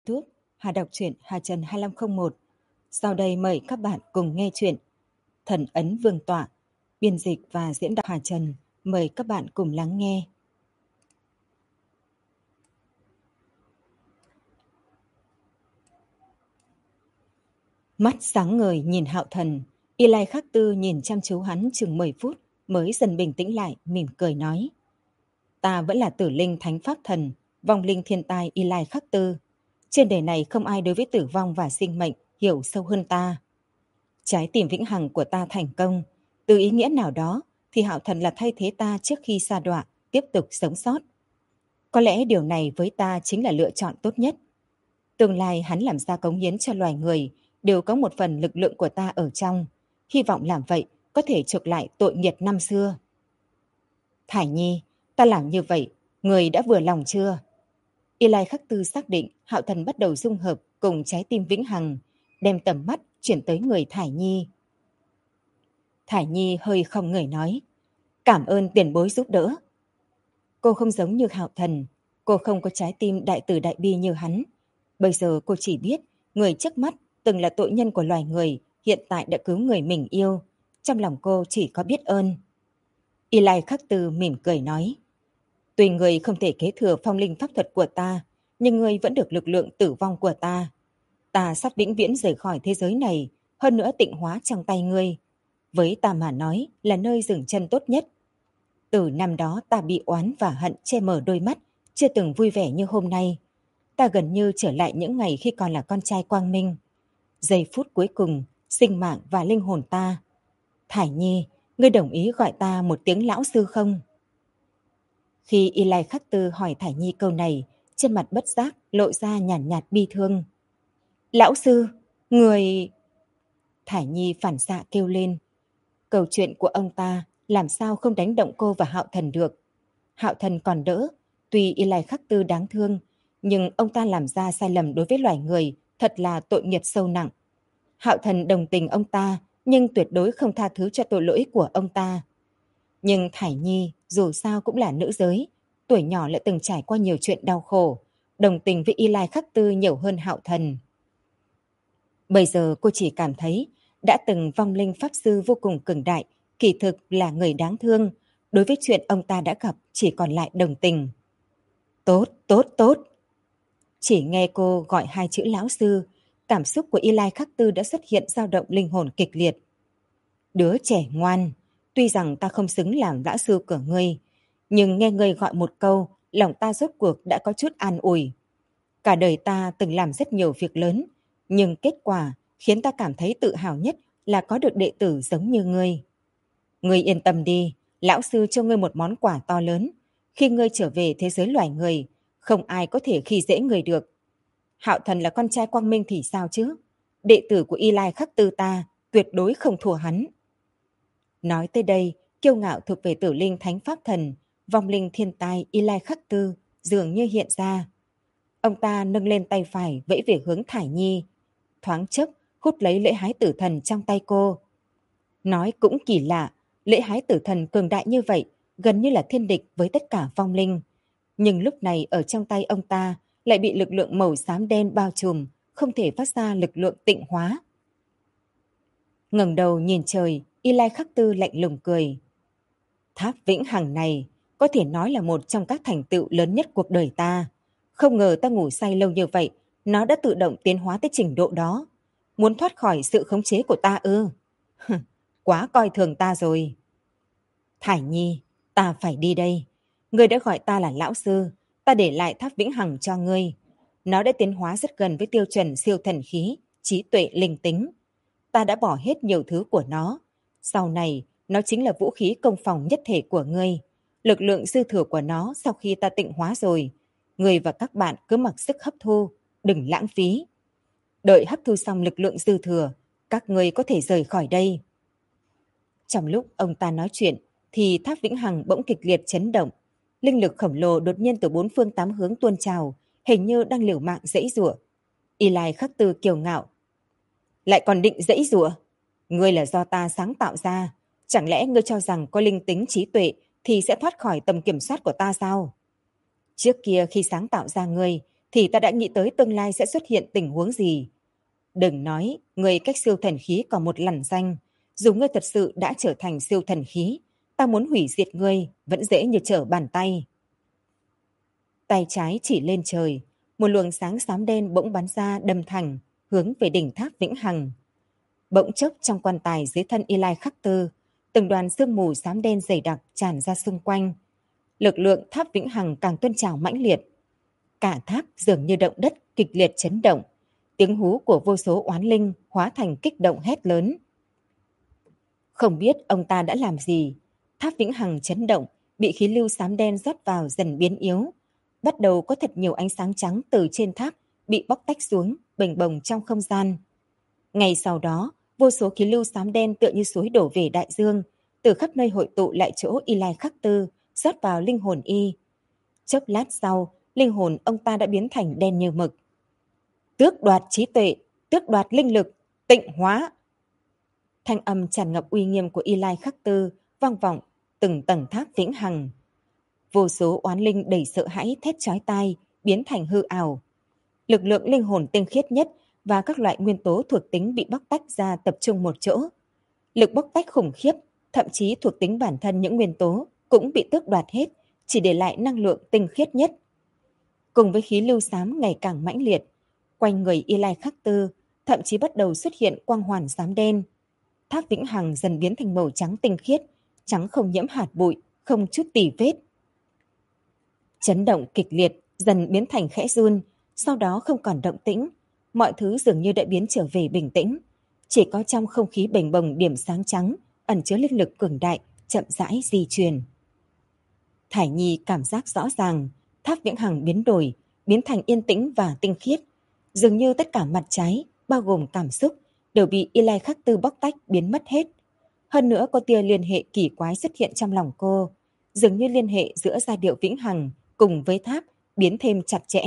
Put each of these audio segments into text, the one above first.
YouTube Hà đọc truyện Hà Trần 2501. Sau đây mời các bạn cùng nghe truyện Thần ấn vương tọa, biên dịch và diễn đọc Hà Trần. Mời các bạn cùng lắng nghe. Mắt sáng ngời nhìn Hạo Thần, Y Lai Khắc Tư nhìn chăm chú hắn chừng 10 phút mới dần bình tĩnh lại, mỉm cười nói: Ta vẫn là Tử Linh Thánh Pháp Thần, vong linh thiên tai Y Lai Khắc Tư. Trên đời này không ai đối với tử vong và sinh mệnh hiểu sâu hơn ta. Trái tim vĩnh hằng của ta thành công, từ ý nghĩa nào đó thì Hạo Thần là thay thế ta trước khi sa đọa, tiếp tục sống sót. Có lẽ điều này với ta chính là lựa chọn tốt nhất. Tương lai hắn làm ra cống hiến cho loài người đều có một phần lực lượng của ta ở trong. Hy vọng làm vậy có thể chuộc lại tội nghiệt năm xưa. Thải Nhi, ta làm như vậy, người đã vừa lòng chưa? Y Lai Khắc Tư xác định Hạo Thần bắt đầu dung hợp cùng trái tim vĩnh hằng, đem tầm mắt chuyển tới người Thải Nhi. Thải Nhi hơi không người nói: Cảm ơn tiền bối giúp đỡ. Cô không giống như Hạo Thần, cô không có trái tim đại từ đại bi như hắn. Bây giờ cô chỉ biết người trước mắt từng là tội nhân của loài người, hiện tại đã cứu người mình yêu. Trong lòng cô chỉ có biết ơn. Y Lai Khắc Tư mỉm cười nói: Tuy người không thể kế thừa phong linh pháp thuật của ta, nhưng người vẫn được lực lượng tử vong của ta. Ta sắp vĩnh viễn rời khỏi thế giới này, hơn nữa tịnh hóa trong tay ngươi. Với ta mà nói là nơi dừng chân tốt nhất. Từ năm đó ta bị oán và hận che mờ đôi mắt, chưa từng vui vẻ như hôm nay. Ta gần như trở lại những ngày khi còn là con trai quang minh. Giây phút cuối cùng, sinh mạng và linh hồn ta. Thải Nhi, ngươi đồng ý gọi ta một tiếng lão sư không? Khi Y Lai Khắc Tư hỏi Thải Nhi câu này, trên mặt bất giác lộ ra nhàn nhạt bi thương. Lão sư, người... Thải Nhi phản xạ kêu lên. Câu chuyện của ông ta làm sao không đánh động cô và Hạo Thần được. Hạo Thần còn đỡ, tuy Y Lai Khắc Tư đáng thương, nhưng ông ta làm ra sai lầm đối với loài người, thật là tội nghiệp sâu nặng. Hạo Thần đồng tình ông ta, nhưng tuyệt đối không tha thứ cho tội lỗi của ông ta. Nhưng Thải Nhi dù sao cũng là nữ giới, tuổi nhỏ lại từng trải qua nhiều chuyện đau khổ, đồng tình với Y Lai Khắc Tư nhiều hơn Hạo Thần. Bây giờ cô chỉ cảm thấy đã từng vong linh pháp sư vô cùng cường đại, kỳ thực là người đáng thương. Đối với chuyện ông ta đã gặp chỉ còn lại đồng tình. Tốt, tốt, tốt. Chỉ nghe cô gọi hai chữ lão sư, cảm xúc của Y Lai Khắc Tư đã xuất hiện dao động linh hồn kịch liệt. Đứa trẻ ngoan, tuy rằng ta không xứng làm lão sư của ngươi, nhưng nghe ngươi gọi một câu, lòng ta rốt cuộc đã có chút an ủi. Cả đời ta từng làm rất nhiều việc lớn, nhưng kết quả khiến ta cảm thấy tự hào nhất là có được đệ tử giống như ngươi. Ngươi yên tâm đi, lão sư cho ngươi một món quà to lớn. Khi ngươi trở về thế giới loài người, không ai có thể khi dễ ngươi được. Hạo Thần là con trai quang minh thì sao chứ? Đệ tử của Y Lai Khắc Tư ta tuyệt đối không thua hắn. Nói tới đây, kiêu ngạo thuộc về Tử Linh Thánh Pháp Thần, vong linh thiên tai Y Lai Khắc Tư dường như hiện ra. Ông ta nâng lên tay phải vẫy về hướng Thải Nhi, thoáng chốc hút lấy lễ hái tử thần trong tay cô. Nói cũng kỳ lạ, lễ hái tử thần cường đại như vậy, gần như là thiên địch với tất cả vong linh. Nhưng lúc này ở trong tay ông ta lại bị lực lượng màu xám đen bao trùm, không thể phát ra lực lượng tịnh hóa. Ngẩng đầu nhìn trời, Y Lai Khắc Tư lạnh lùng cười. Tháp vĩnh hằng này có thể nói là một trong các thành tựu lớn nhất cuộc đời ta. Không ngờ ta ngủ say lâu như vậy, nó đã tự động tiến hóa tới trình độ đó. Muốn thoát khỏi sự khống chế của ta ư? Quá coi thường ta rồi. Thải Nhi, ta phải đi đây. Ngươi đã gọi ta là lão sư, ta để lại tháp vĩnh hằng cho ngươi. Nó đã tiến hóa rất gần với tiêu chuẩn siêu thần khí, trí tuệ linh tính. Ta đã bỏ hết nhiều thứ của nó. Sau này, nó chính là vũ khí công phòng nhất thể của ngươi. Lực lượng dư thừa của nó sau khi ta tịnh hóa rồi, ngươi và các bạn cứ mặc sức hấp thu, đừng lãng phí. Đợi hấp thu xong lực lượng dư thừa, các ngươi có thể rời khỏi đây. Trong lúc ông ta nói chuyện, thì tháp vĩnh hằng bỗng kịch liệt chấn động. Linh lực khổng lồ đột nhiên từ bốn phương tám hướng tuôn trào, hình như đang liều mạng giãy giụa. Y Lai Khắc Tư kiêu ngạo. Lại còn định giãy giụa? Ngươi là do ta sáng tạo ra. Chẳng lẽ ngươi cho rằng có linh tính trí tuệ thì sẽ thoát khỏi tầm kiểm soát của ta sao? Trước kia khi sáng tạo ra ngươi thì ta đã nghĩ tới tương lai sẽ xuất hiện tình huống gì. Đừng nói ngươi cách siêu thần khí còn một lằn ranh, dù ngươi thật sự đã trở thành siêu thần khí, ta muốn hủy diệt ngươi vẫn dễ như trở bàn tay. Tay trái chỉ lên trời, một luồng sáng xám đen bỗng bắn ra đâm thẳng, hướng về đỉnh tháp Vĩnh Hằng. Bỗng chốc trong quan tài dưới thân Eli Khắc Tư, từng đoàn sương mù xám đen dày đặc tràn ra xung quanh. Lực lượng tháp Vĩnh Hằng càng tuôn trào mãnh liệt. Cả tháp dường như động đất kịch liệt chấn động. Tiếng hú của vô số oán linh hóa thành kích động hét lớn. Không biết ông ta đã làm gì, tháp Vĩnh Hằng chấn động, bị khí lưu xám đen rót vào dần biến yếu. Bắt đầu có thật nhiều ánh sáng trắng từ trên tháp bị bóc tách xuống, bềnh bồng trong không gian. Ngay sau đó, vô số khí lưu xám đen tựa như suối đổ về đại dương, từ khắp nơi hội tụ lại chỗ Eli Khắc Tư, rót vào linh hồn y. Chốc lát sau, linh hồn ông ta đã biến thành đen như mực. Tước đoạt trí tuệ, tước đoạt linh lực, tịnh hóa. Thanh âm tràn ngập uy nghiêm của Eli Khắc Tư vang vọng từng tầng tháp Vĩnh Hằng. Vô số oán linh đầy sợ hãi thét chói tai, biến thành hư ảo. Lực lượng linh hồn tinh khiết nhất và các loại nguyên tố thuộc tính bị bóc tách ra tập trung một chỗ. Lực bóc tách khủng khiếp, thậm chí thuộc tính bản thân những nguyên tố cũng bị tước đoạt hết, chỉ để lại năng lượng tinh khiết nhất. Cùng với khí lưu xám ngày càng mãnh liệt, quanh người Eli Khắc Tư thậm chí bắt đầu xuất hiện quang hoàn xám đen. Tháp Vĩnh Hằng dần biến thành màu trắng tinh khiết, trắng không nhiễm hạt bụi, không chút tì vết. Chấn động kịch liệt dần biến thành khẽ run, sau đó không còn động tĩnh, mọi thứ dường như đã biến trở về bình tĩnh. Chỉ có trong không khí bềnh bồng điểm sáng trắng, ẩn chứa linh lực cường đại, chậm rãi di chuyển. Thải Nhi cảm giác rõ ràng, tháp Vĩnh Hằng biến đổi, biến thành yên tĩnh và tinh khiết. Dường như tất cả mặt trái, bao gồm cảm xúc, đều bị Eli Khắc Tư bóc tách biến mất hết. Hơn nữa có tia liên hệ kỳ quái xuất hiện trong lòng cô, dường như liên hệ giữa giai điệu Vĩnh Hằng cùng với tháp biến thêm chặt chẽ.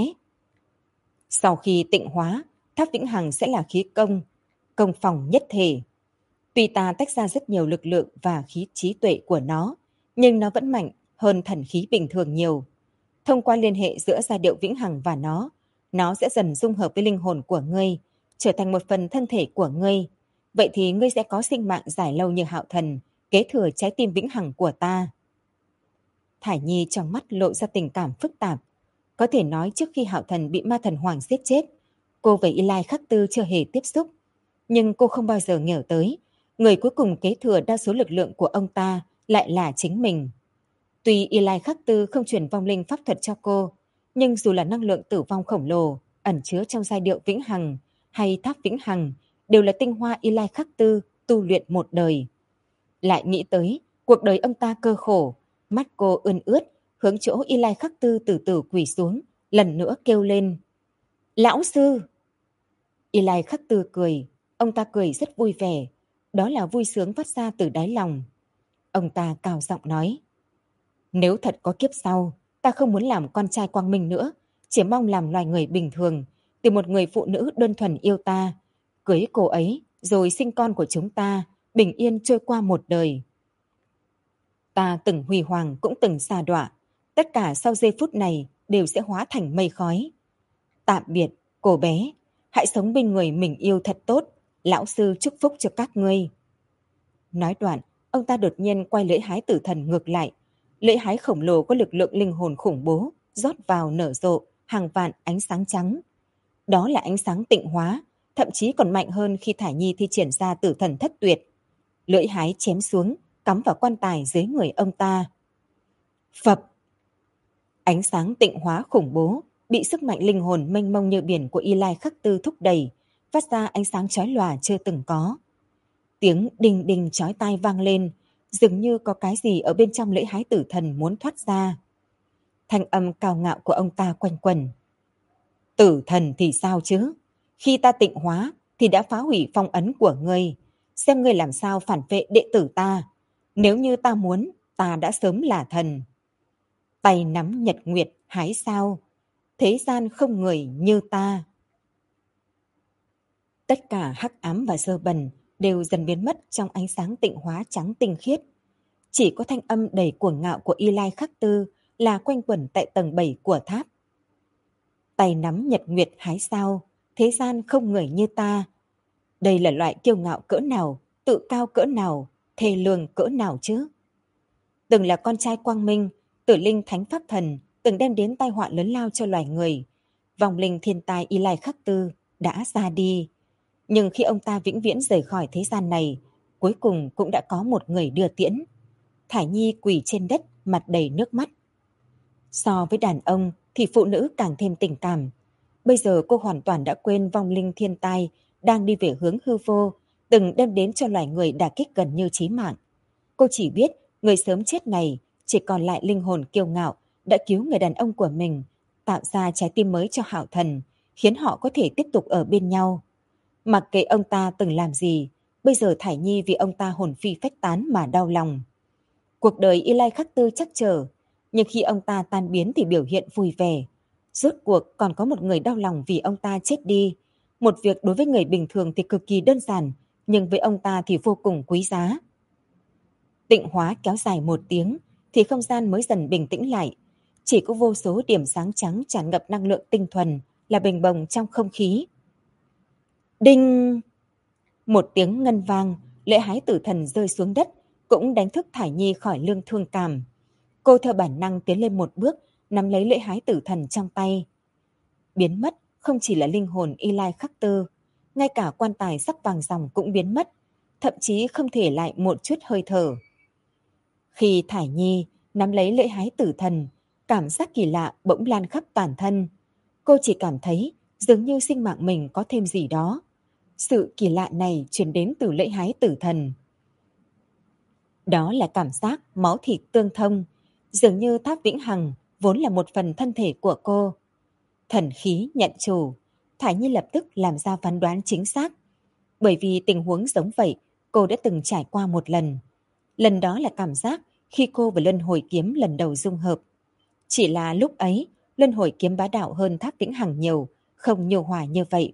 Sau khi tịnh hóa, tháp Vĩnh Hằng sẽ là khí công, công phòng nhất thể. Tuy ta tách ra rất nhiều lực lượng và khí trí tuệ của nó, nhưng nó vẫn mạnh hơn thần khí bình thường nhiều. Thông qua liên hệ giữa giai điệu Vĩnh Hằng và nó sẽ dần dung hợp với linh hồn của ngươi, trở thành một phần thân thể của ngươi. Vậy thì ngươi sẽ có sinh mạng dài lâu như Hạo Thần, kế thừa trái tim vĩnh hằng của ta. Thải Nhi trong mắt lộ ra tình cảm phức tạp. Có thể nói trước khi Hạo Thần bị ma thần hoàng giết chết, cô với Eli Khắc Tư chưa hề tiếp xúc. Nhưng cô không bao giờ ngờ tới, người cuối cùng kế thừa đa số lực lượng của ông ta lại là chính mình. Tuy Eli Khắc Tư không truyền vong linh pháp thuật cho cô, nhưng dù là năng lượng tử vong khổng lồ ẩn chứa trong giai điệu Vĩnh Hằng hay tháp Vĩnh Hằng đều là tinh hoa Eli Khắc Tư tu luyện một đời. Lại nghĩ tới cuộc đời ông ta cơ khổ, mắt cô ươn ướt, hướng chỗ Eli Khắc Tư từ từ quỳ xuống, lần nữa kêu lên. Lão sư! Eli Khắc Tư cười, ông ta cười rất vui vẻ, đó là vui sướng phát ra từ đáy lòng. Ông ta cao giọng nói. Nếu thật có kiếp sau, ta không muốn làm con trai quang minh nữa, chỉ mong làm loài người bình thường, tìm một người phụ nữ đơn thuần yêu ta, cưới cô ấy, rồi sinh con của chúng ta, bình yên trôi qua một đời. Ta từng huy hoàng cũng từng sa đọa, tất cả sau giây phút này đều sẽ hóa thành mây khói. Tạm biệt, cô bé, hãy sống bên người mình yêu thật tốt, lão sư chúc phúc cho các ngươi. Nói đoạn, ông ta đột nhiên quay lưỡi hái tử thần ngược lại. Lưỡi hái khổng lồ có lực lượng linh hồn khủng bố, rót vào nở rộ, hàng vạn ánh sáng trắng. Đó là ánh sáng tịnh hóa, thậm chí còn mạnh hơn khi Thải Nhi thi triển ra tử thần thất tuyệt. Lưỡi hái chém xuống, cắm vào quan tài dưới người ông ta. Phập! Ánh sáng tịnh hóa khủng bố, bị sức mạnh linh hồn mênh mông như biển của Eli Khắc Tư thúc đẩy, phát ra ánh sáng chói lòa chưa từng có. Tiếng đinh đinh chói tai vang lên, dường như có cái gì ở bên trong lưỡi hái tử thần muốn thoát ra. Thanh âm cao ngạo của ông ta quanh quẩn. Tử thần thì sao chứ? Khi ta tịnh hóa thì đã phá hủy phong ấn của ngươi. Xem ngươi làm sao phản vệ đệ tử ta. Nếu như ta muốn, ta đã sớm là thần. Tay nắm nhật nguyệt hái sao. Thế gian không người như ta. Tất cả hắc ám và dơ bẩn đều dần biến mất trong ánh sáng tịnh hóa trắng tinh khiết. Chỉ có thanh âm đầy cuồng ngạo của Eli Khắc Tư là quanh quẩn tại tầng 7 của tháp. tay nắm nhật nguyệt hái sao, thế gian không người như ta. Đây là loại kiêu ngạo cỡ nào, tự cao cỡ nào, thê lương cỡ nào chứ? Từng là con trai quang minh, Tử Linh Thánh Pháp Thần từng đem đến tai họa lớn lao cho loài người. Vong linh thiên tai Y Lai Khắc Tư đã ra đi. Nhưng khi ông ta vĩnh viễn rời khỏi thế gian này, cuối cùng cũng đã có một người đưa tiễn. Thải Nhi quỳ trên đất, mặt đầy nước mắt. So với đàn ông thì phụ nữ càng thêm tình cảm. Bây giờ cô hoàn toàn đã quên vong linh thiên tai đang đi về hướng hư vô, từng đem đến cho loài người đả kích gần như chí mạng. Cô chỉ biết người sớm chết này chỉ còn lại linh hồn kiêu ngạo đã cứu người đàn ông của mình, tạo ra trái tim mới cho Hạo Thần, khiến họ có thể tiếp tục ở bên nhau. Mặc kệ ông ta từng làm gì, bây giờ Thải Nhi vì ông ta hồn phi phách tán mà đau lòng. Cuộc đời Y Lai Khắc Tư chắc trở, nhưng khi ông ta tan biến thì biểu hiện vui vẻ. Rốt cuộc còn có một người đau lòng vì ông ta chết đi. Một việc đối với người bình thường thì cực kỳ đơn giản, nhưng với ông ta thì vô cùng quý giá. Tịnh hóa kéo dài 1 tiếng thì không gian mới dần bình tĩnh lại. Chỉ có vô số điểm sáng trắng tràn ngập năng lượng tinh thuần là bềnh bồng trong không khí. Đinh! Một tiếng ngân vang, lễ hái tử thần rơi xuống đất, cũng đánh thức Thải Nhi khỏi lương thương cảm. Cô theo bản năng tiến lên một bước, nắm lấy lễ hái tử thần trong tay. Biến mất không chỉ là linh hồn Y Lai Khắc Tư, ngay cả quan tài sắc vàng ròng cũng biến mất, thậm chí không thể lại một chút hơi thở. Khi Thải Nhi nắm lấy lễ hái tử thần, cảm giác kỳ lạ bỗng lan khắp toàn thân. Cô chỉ cảm thấy dường như sinh mạng mình có thêm gì đó. Sự kỳ lạ này truyền đến từ lễ hái tử thần. Đó là cảm giác máu thịt tương thông, dường như tháp vĩnh hằng vốn là một phần thân thể của cô. Thần khí nhận chủ, Thải Nhi lập tức làm ra phán đoán chính xác. Bởi vì tình huống giống vậy, cô đã từng trải qua một lần. Lần đó là cảm giác khi cô và luân hồi kiếm lần đầu dung hợp. Chỉ là lúc ấy, luân hồi kiếm bá đạo hơn tháp vĩnh hằng nhiều, không nhu hòa như vậy.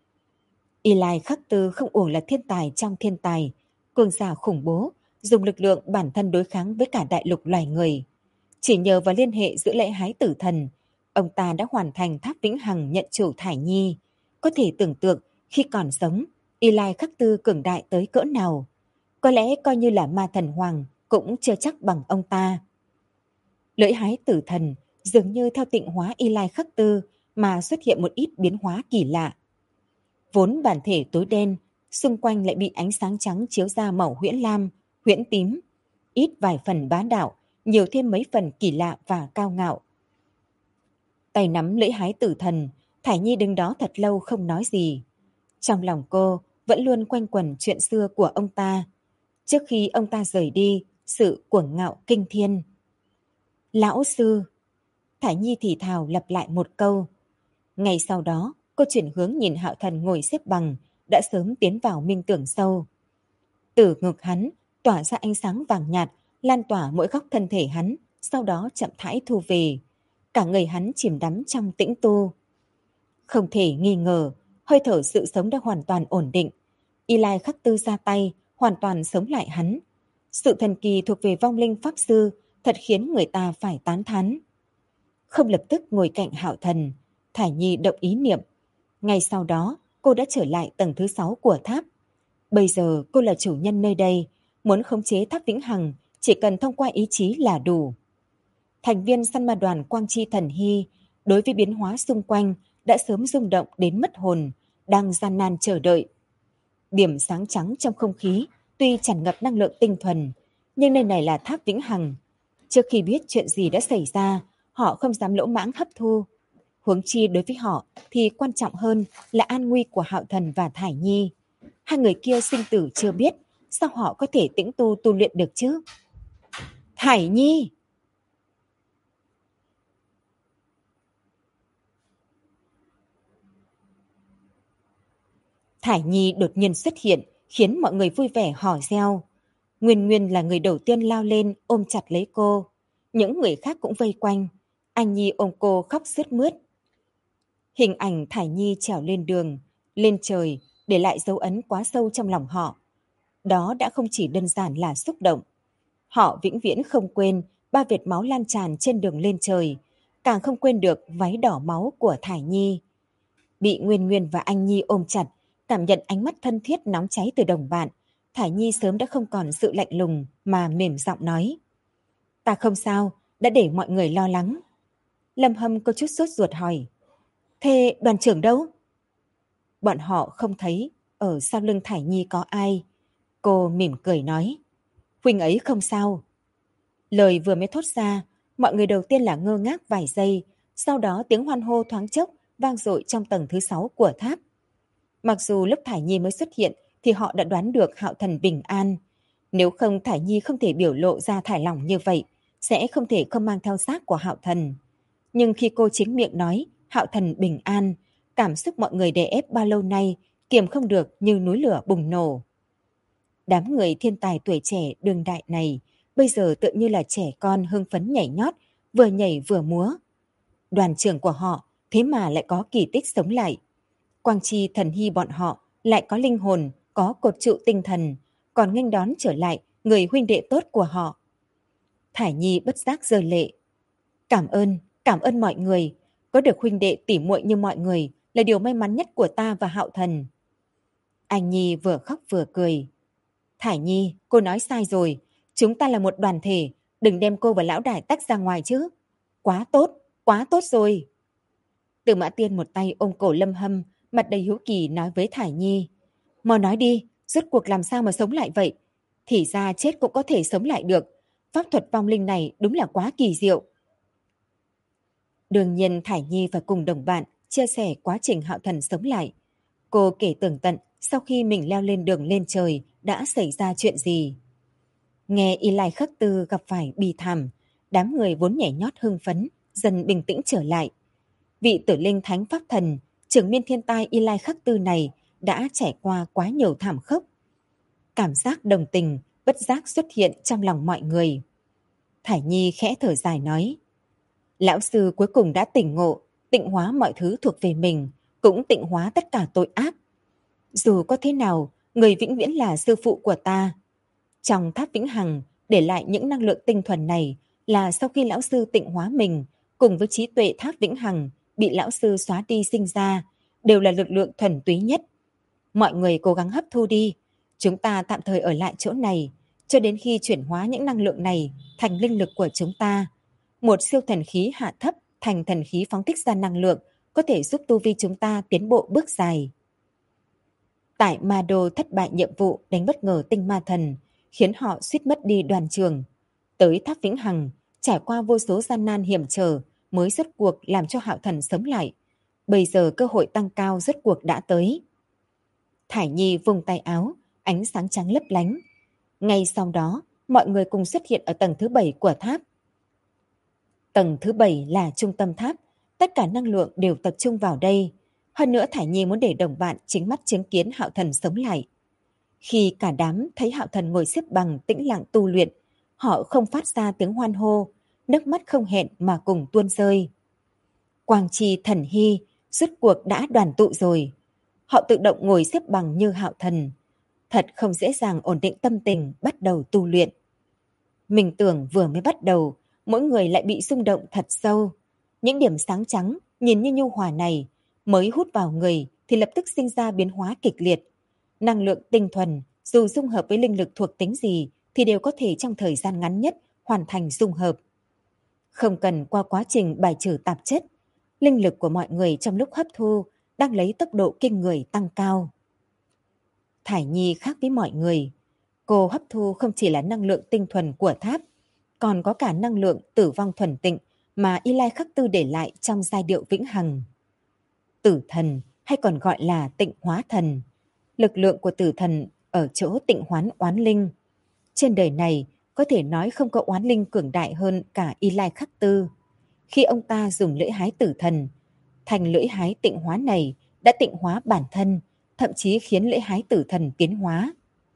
Y Lai Khắc Tư không uổng là thiên tài trong thiên tài, cường giả khủng bố, dùng lực lượng bản thân đối kháng với cả đại lục loài người. Chỉ nhờ vào liên hệ giữa lễ hái tử thần, ông ta đã hoàn thành tháp vĩnh hằng nhận chủ Thải Nhi. Có thể tưởng tượng khi còn sống, Y Lai Khắc Tư cường đại tới cỡ nào. Có lẽ coi như là ma thần hoàng cũng chưa chắc bằng ông ta. Lễ hái tử thần dường như theo tịnh hóa Y Lai Khắc Tư mà xuất hiện một ít biến hóa kỳ lạ. Vốn bản thể tối đen, xung quanh lại bị ánh sáng trắng chiếu ra màu huyễn lam, huyễn tím. Ít vài phần bá đạo, nhiều thêm mấy phần kỳ lạ và cao ngạo. Tay nắm lễ hái tử thần, Thải Nhi đứng đó thật lâu không nói gì. Trong lòng cô vẫn luôn quanh quẩn chuyện xưa của ông ta. Trước khi ông ta rời đi, sự cuồng ngạo kinh thiên. Lão sư! Thải Nhi thì thào lặp lại một câu. Ngay sau đó, cô chuyển hướng nhìn Hạo Thần ngồi xếp bằng, đã sớm tiến vào minh tưởng sâu. Từ ngực hắn, tỏa ra ánh sáng vàng nhạt, lan tỏa mỗi góc thân thể hắn, sau đó chậm rãi thu về. Cả người hắn chìm đắm trong tĩnh tu. Không thể nghi ngờ, hơi thở sự sống đã hoàn toàn ổn định. Y Lai Khắc Tư ra tay, hoàn toàn sống lại hắn. Sự thần kỳ thuộc về vong linh pháp sư thật khiến người ta phải tán thán. Không lập tức ngồi cạnh Hạo Thần, Thải Nhi động ý niệm. Ngay sau đó, cô đã trở lại tầng thứ 6 của tháp. Bây giờ cô là chủ nhân nơi đây, muốn khống chế tháp vĩnh hằng, chỉ cần thông qua ý chí là đủ. Thành viên săn ma đoàn Quang Chi Thần Hy, đối với biến hóa xung quanh, đã sớm rung động đến mất hồn, đang gian nan chờ đợi. Điểm sáng trắng trong không khí, tuy tràn ngập năng lượng tinh thuần, nhưng nơi này là tháp vĩnh hằng. Trước khi biết chuyện gì đã xảy ra, họ không dám lỗ mãng hấp thu. Huống chi đối với họ thì quan trọng hơn là an nguy của Hạo Thần và Thải Nhi. Hai người kia sinh tử chưa biết, sao họ có thể tĩnh tu luyện được chứ? Thải Nhi! Thải Nhi đột nhiên xuất hiện, khiến mọi người vui vẻ hò reo. Nguyên Nguyên là người đầu tiên lao lên ôm chặt lấy cô. Những người khác cũng vây quanh. Anh Nhi ôm cô khóc sướt mướt. Hình ảnh Thải Nhi trèo lên đường, lên trời, để lại dấu ấn quá sâu trong lòng họ. Đó đã không chỉ đơn giản là xúc động. Họ vĩnh viễn không quên ba vệt máu lan tràn trên đường lên trời, càng không quên được váy đỏ máu của Thải Nhi. Bị Nguyên Nguyên và anh Nhi ôm chặt, cảm nhận ánh mắt thân thiết nóng cháy từ đồng bạn, Thải Nhi sớm đã không còn sự lạnh lùng mà mềm giọng nói. Ta không sao, đã để mọi người lo lắng. Lâm Hâm có chút sốt ruột hỏi. Thế đoàn trưởng đâu? Bọn họ không thấy, ở sau lưng Thải Nhi có ai. Cô mỉm cười nói. Huynh ấy không sao. Lời vừa mới thốt ra, mọi người đầu tiên là ngơ ngác vài giây, sau đó tiếng hoan hô thoáng chốc vang dội trong tầng thứ 6 của tháp. Mặc dù lúc Thải Nhi mới xuất hiện thì họ đã đoán được Hạo Thần bình an. Nếu không Thải Nhi không thể biểu lộ ra thải lòng như vậy, sẽ không thể không mang theo xác của Hạo Thần. Nhưng khi cô chính miệng nói Hạo Thần bình an, cảm xúc mọi người đè ép bao lâu nay kiềm không được như núi lửa bùng nổ. Đám người thiên tài tuổi trẻ đương đại này bây giờ tự như là trẻ con hưng phấn nhảy nhót, vừa nhảy vừa múa. Đoàn trưởng của họ thế mà lại có kỳ tích sống lại. Quang Chi Thần Hy bọn họ lại có linh hồn, có cột trụ tinh thần, còn nghênh đón trở lại người huynh đệ tốt của họ. Thải Nhi bất giác rơi lệ. Cảm ơn mọi người. Có được huynh đệ tỉ muội như mọi người là điều may mắn nhất của ta và Hạo Thần. Anh Nhi vừa khóc vừa cười. Thải Nhi, cô nói sai rồi. Chúng ta là một đoàn thể, đừng đem cô và lão đại tách ra ngoài chứ. Quá tốt rồi. Từ Mã Tiên một tay ôm cổ Lâm Hâm, mặt đầy hiếu kỳ nói với Thải Nhi. Mau nói đi, rốt cuộc làm sao mà sống lại vậy? Thì ra chết cũng có thể sống lại được. Pháp thuật vong linh này đúng là quá kỳ diệu. Đương nhiên Thải Nhi và cùng đồng bạn chia sẻ quá trình Hạo Thần sống lại. Cô kể tường tận sau khi mình leo lên đường lên trời đã xảy ra chuyện gì. Nghe Y Lai Khắc Tư gặp phải bi thảm, đám người vốn nhảy nhót hưng phấn, dần bình tĩnh trở lại. Vị Tử Linh Thánh Pháp Thần, trưởng miên thiên tai Y Lai Khắc Tư này đã trải qua quá nhiều thảm khốc. Cảm giác đồng tình, bất giác xuất hiện trong lòng mọi người. Thải Nhi khẽ thở dài nói. Lão sư cuối cùng đã tỉnh ngộ, tịnh hóa mọi thứ thuộc về mình, cũng tịnh hóa tất cả tội ác. Dù có thế nào, người vĩnh viễn là sư phụ của ta. Trong tháp vĩnh hằng, để lại những năng lượng tinh thuần này là sau khi lão sư tịnh hóa mình, cùng với trí tuệ tháp vĩnh hằng bị lão sư xóa đi sinh ra, đều là lực lượng thuần túy nhất. Mọi người cố gắng hấp thu đi, chúng ta tạm thời ở lại chỗ này, cho đến khi chuyển hóa những năng lượng này thành linh lực của chúng ta. Một siêu thần khí hạ thấp thành thần khí phóng thích ra năng lượng có thể giúp tu vi chúng ta tiến bộ bước dài. Tại Ma Đô thất bại nhiệm vụ đánh bất ngờ tinh ma thần, khiến họ suýt mất đi đoàn trường. Tới tháp vĩnh hằng, trải qua vô số gian nan hiểm trở mới rốt cuộc làm cho Hạo Thần sống lại. Bây giờ cơ hội tăng cao rốt cuộc đã tới. Thải Nhi vung tay áo, ánh sáng trắng lấp lánh. Ngay sau đó, mọi người cùng xuất hiện ở tầng thứ 7 của tháp. Tầng thứ 7 là trung tâm tháp, tất cả năng lượng đều tập trung vào đây. Hơn nữa Thải Nhi muốn để đồng bạn chính mắt chứng kiến Hạo Thần sống lại. Khi cả đám thấy Hạo Thần ngồi xếp bằng tĩnh lặng tu luyện, họ không phát ra tiếng hoan hô, nước mắt không hẹn mà cùng tuôn rơi. Quang Chi Thần Hy rốt cuộc đã đoàn tụ rồi. Họ tự động ngồi xếp bằng như Hạo Thần. Thật không dễ dàng ổn định tâm tình bắt đầu tu luyện. Mình tưởng vừa mới bắt đầu, mỗi người lại bị rung động thật sâu. Những điểm sáng trắng nhìn như nhu hòa này mới hút vào người thì lập tức sinh ra biến hóa kịch liệt. Năng lượng tinh thuần dù dung hợp với linh lực thuộc tính gì thì đều có thể trong thời gian ngắn nhất hoàn thành dung hợp. Không cần qua quá trình bài trừ tạp chất, linh lực của mọi người trong lúc hấp thu đang lấy tốc độ kinh người tăng cao. Thải Nhi khác với mọi người. Cô hấp thu không chỉ là năng lượng tinh thuần của tháp, còn có cả năng lượng tử vong thuần tịnh mà Y Lai Khắc Tư để lại trong giai điệu vĩnh hằng. Tử thần hay còn gọi là tịnh hóa thần. Lực lượng của tử thần ở chỗ tịnh hoán oán linh. Trên đời này có thể nói không có oán linh cường đại hơn cả Y Lai Khắc Tư. Khi ông ta dùng lưỡi hái tử thần, thành lưỡi hái tịnh hóa này đã tịnh hóa bản thân, thậm chí khiến lưỡi hái tử thần tiến hóa.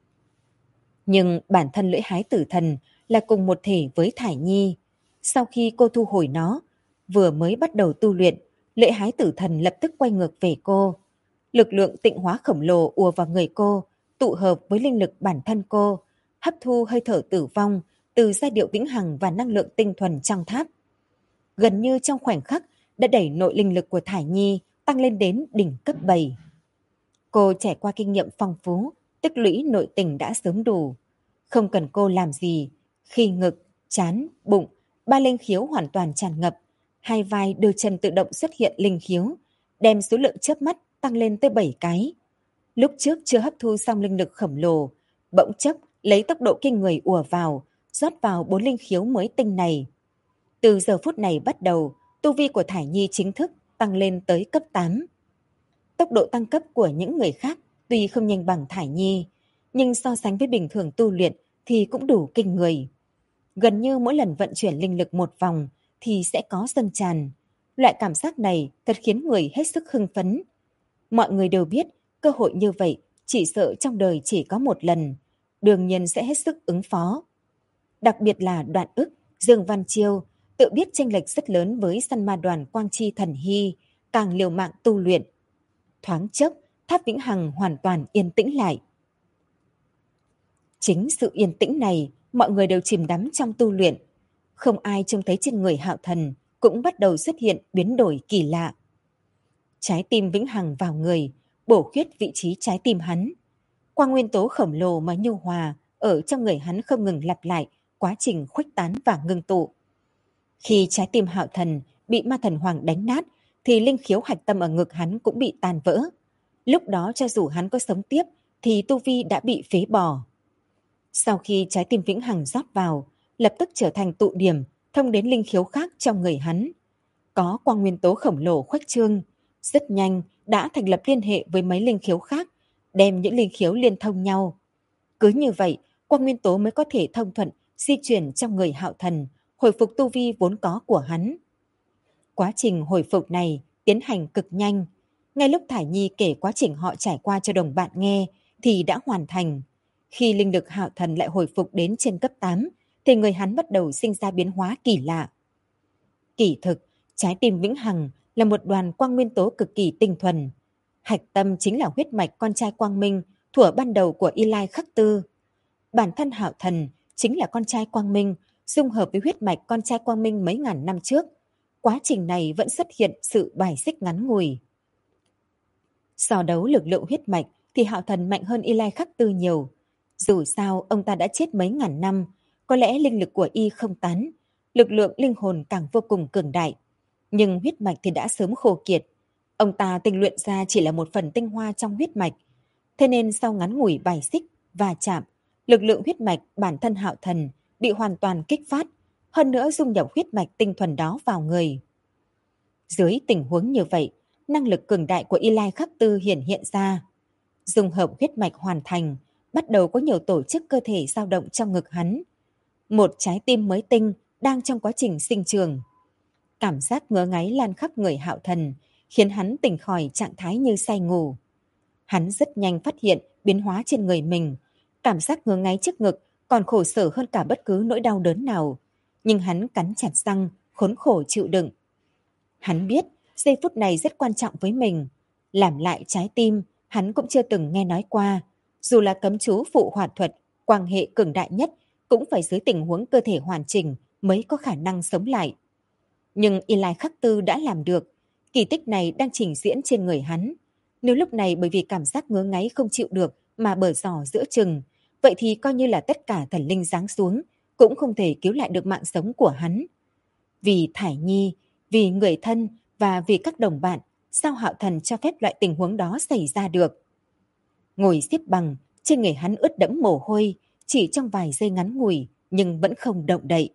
Nhưng bản thân lưỡi hái tử thần là cùng một thể với Thải Nhi. Sau khi cô thu hồi nó, vừa mới bắt đầu tu luyện, lưỡi hái tử thần lập tức quay ngược về cô. Lực lượng tịnh hóa khổng lồ ùa vào người cô, tụ hợp với linh lực bản thân cô, hấp thu hơi thở tử vong từ giai điệu vĩnh hằng và năng lượng tinh thuần trong tháp. gần như trong khoảnh khắc đã đẩy nội linh lực của Thải Nhi tăng lên đến đỉnh cấp 7. Cô trải qua kinh nghiệm phong phú, tích lũy nội tình đã sớm đủ. Không cần cô làm gì, khi ngực, trán, bụng, ba linh khiếu hoàn toàn tràn ngập, hai vai đôi chân tự động xuất hiện linh khiếu, đem số lượng chớp mắt tăng lên tới 7 cái. Lúc trước chưa hấp thu xong linh lực khổng lồ, bỗng chốc lấy tốc độ kinh người ùa vào, rót vào 4 linh khiếu mới tinh này. Từ giờ phút này bắt đầu, tu vi của Thải Nhi chính thức tăng lên tới cấp 8. Tốc độ tăng cấp của những người khác tuy không nhanh bằng Thải Nhi, nhưng so sánh với bình thường tu luyện thì cũng đủ kinh người. Gần như mỗi lần vận chuyển linh lực một vòng thì sẽ có dâng tràn. Loại cảm giác này thật khiến người hết sức hưng phấn. Mọi người đều biết cơ hội như vậy chỉ sợ trong đời chỉ có một lần, đương nhiên sẽ hết sức ứng phó. Đặc biệt là Đoạn Ức, Dương Văn Chiêu tự biết chênh lệch rất lớn với săn ma đoàn Quang Chi Thần Hy, càng liều mạng tu luyện. Thoáng chốc, Tháp Vĩnh Hằng hoàn toàn yên tĩnh lại. Chính sự yên tĩnh này, mọi người đều chìm đắm trong tu luyện. Không ai trông thấy trên người Hạo Thần cũng bắt đầu xuất hiện biến đổi kỳ lạ. Trái tim Vĩnh Hằng vào người, bổ khuyết vị trí trái tim hắn. Quang nguyên tố khổng lồ mà nhu hòa ở trong người hắn không ngừng lặp lại quá trình khuếch tán và ngưng tụ. Khi trái tim Hạo Thần bị ma thần hoàng đánh nát, thì linh khiếu hạch tâm ở ngực hắn cũng bị tan vỡ. Lúc đó cho dù hắn có sống tiếp, thì tu vi đã bị phế bỏ. Sau khi trái tim Vĩnh Hằng rót vào, lập tức trở thành tụ điểm, thông đến linh khiếu khác trong người hắn. Có quang nguyên tố khổng lồ khuếch trương, rất nhanh đã thành lập liên hệ với mấy linh khiếu khác, đem những linh khiếu liên thông nhau. Cứ như vậy, quang nguyên tố mới có thể thông thuận, di chuyển trong người Hạo Thần, hồi phục tu vi vốn có của hắn. Quá trình hồi phục này tiến hành cực nhanh. Ngay lúc Thải Nhi kể quá trình họ trải qua cho đồng bạn nghe thì đã hoàn thành. Khi linh lực Hạo Thần lại hồi phục đến trên cấp 8 thì người hắn bắt đầu sinh ra biến hóa kỳ lạ. Kỳ thực, trái tim Vĩnh Hằng là một đoàn quang nguyên tố cực kỳ tinh thuần. Hạch tâm chính là huyết mạch con trai Quang Minh thuở ban đầu của Y Lai Khắc Tư. Bản thân Hạo Thần chính là con trai Quang Minh, dung hợp với huyết mạch con trai Quang Minh mấy ngàn năm trước. Quá trình này vẫn xuất hiện sự bài xích ngắn ngủi. So đấu lực lượng huyết mạch thì Hạo Thần mạnh hơn Y Lai Khắc Tư nhiều. Dù sao ông ta đã chết mấy ngàn năm, có lẽ linh lực của y không tán, lực lượng linh hồn càng vô cùng cường đại. Nhưng huyết mạch thì đã sớm khô kiệt. Ông ta tinh luyện ra chỉ là một phần tinh hoa trong huyết mạch. Thế nên sau ngắn ngủi bài xích và chạm, lực lượng huyết mạch bản thân Hạo Thần bị hoàn toàn kích phát, hơn nữa dung nhập huyết mạch tinh thuần đó vào người. Dưới tình huống như vậy, năng lực cường đại của Y Lai Khắc Tư hiển hiện ra. Dung hợp huyết mạch hoàn thành, bắt đầu có nhiều tổ chức cơ thể dao động trong ngực hắn. Một trái tim mới tinh đang trong quá trình sinh trưởng. Cảm giác ngứa ngáy lan khắp người Hạo Thần, khiến hắn tỉnh khỏi trạng thái như say ngủ. Hắn rất nhanh phát hiện biến hóa trên người mình. Cảm giác ngứa ngáy trước ngực còn khổ sở hơn cả bất cứ nỗi đau đớn nào. Nhưng hắn cắn chặt răng, khốn khổ chịu đựng. Hắn biết giây phút này rất quan trọng với mình. Làm lại trái tim, hắn cũng chưa từng nghe nói qua. Dù là cấm chú phụ hoạt thuật, quan hệ cường đại nhất, cũng phải dưới tình huống cơ thể hoàn chỉnh mới có khả năng sống lại. Nhưng Y Lai Khắc Tư đã làm được. Kỳ tích này đang trình diễn trên người hắn. Nếu lúc này bởi vì cảm giác ngứa ngáy không chịu được mà bở giỏ giữa chừng, vậy thì coi như là tất cả thần linh giáng xuống, cũng không thể cứu lại được mạng sống của hắn. Vì Thải Nhi, vì người thân và vì các đồng bạn, sao Hạo Thần cho phép loại tình huống đó xảy ra được? Ngồi xếp bằng, trên người hắn ướt đẫm mồ hôi, chỉ trong vài giây ngắn ngủi, nhưng vẫn không động đậy.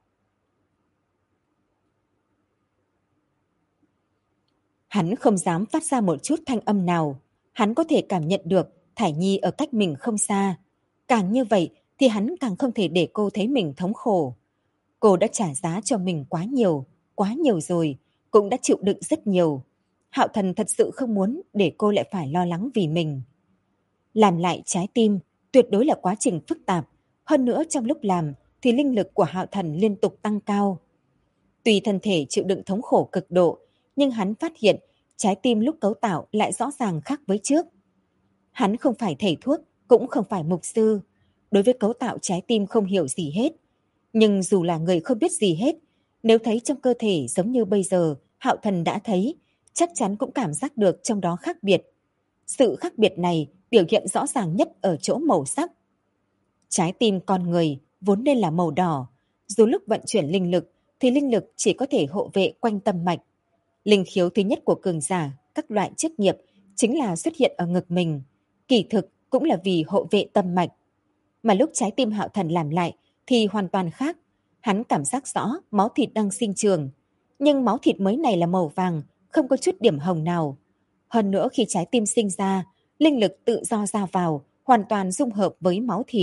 Hắn không dám phát ra một chút thanh âm nào. Hắn có thể cảm nhận được Thải Nhi ở cách mình không xa. Càng như vậy thì hắn càng không thể để cô thấy mình thống khổ. Cô đã trả giá cho mình quá nhiều rồi, cũng đã chịu đựng rất nhiều. Hạo Thần thật sự không muốn để cô lại phải lo lắng vì mình. Làm lại trái tim tuyệt đối là quá trình phức tạp. Hơn nữa trong lúc làm thì linh lực của Hạo Thần liên tục tăng cao. Tuy thân thể chịu đựng thống khổ cực độ, nhưng hắn phát hiện trái tim lúc cấu tạo lại rõ ràng khác với trước. Hắn không phải thầy thuốc, cũng không phải mục sư. Đối với cấu tạo trái tim không hiểu gì hết. Nhưng dù là người không biết gì hết, Nếu thấy trong cơ thể giống như bây giờ Hạo Thần đã thấy, chắc chắn cũng cảm giác được trong đó khác biệt. Sự khác biệt này biểu hiện rõ ràng nhất ở chỗ màu sắc. Trái tim con người vốn nên là màu đỏ, dù lúc vận chuyển linh lực thì linh lực chỉ có thể hộ vệ quanh tâm mạch. Linh khiếu thứ nhất của cường giả, các loại chức nghiệp chính là xuất hiện ở ngực mình, kỳ thực cũng là vì hộ vệ tâm mạch. Mà lúc trái tim Hạo Thần làm lại thì hoàn toàn khác. Hắn cảm giác rõ máu thịt đang sinh trường, nhưng máu thịt mới này là màu vàng, không có chút điểm hồng nào. Hơn nữa khi trái tim sinh ra, linh lực tự do ra vào, hoàn toàn dung hợp với máu thịt.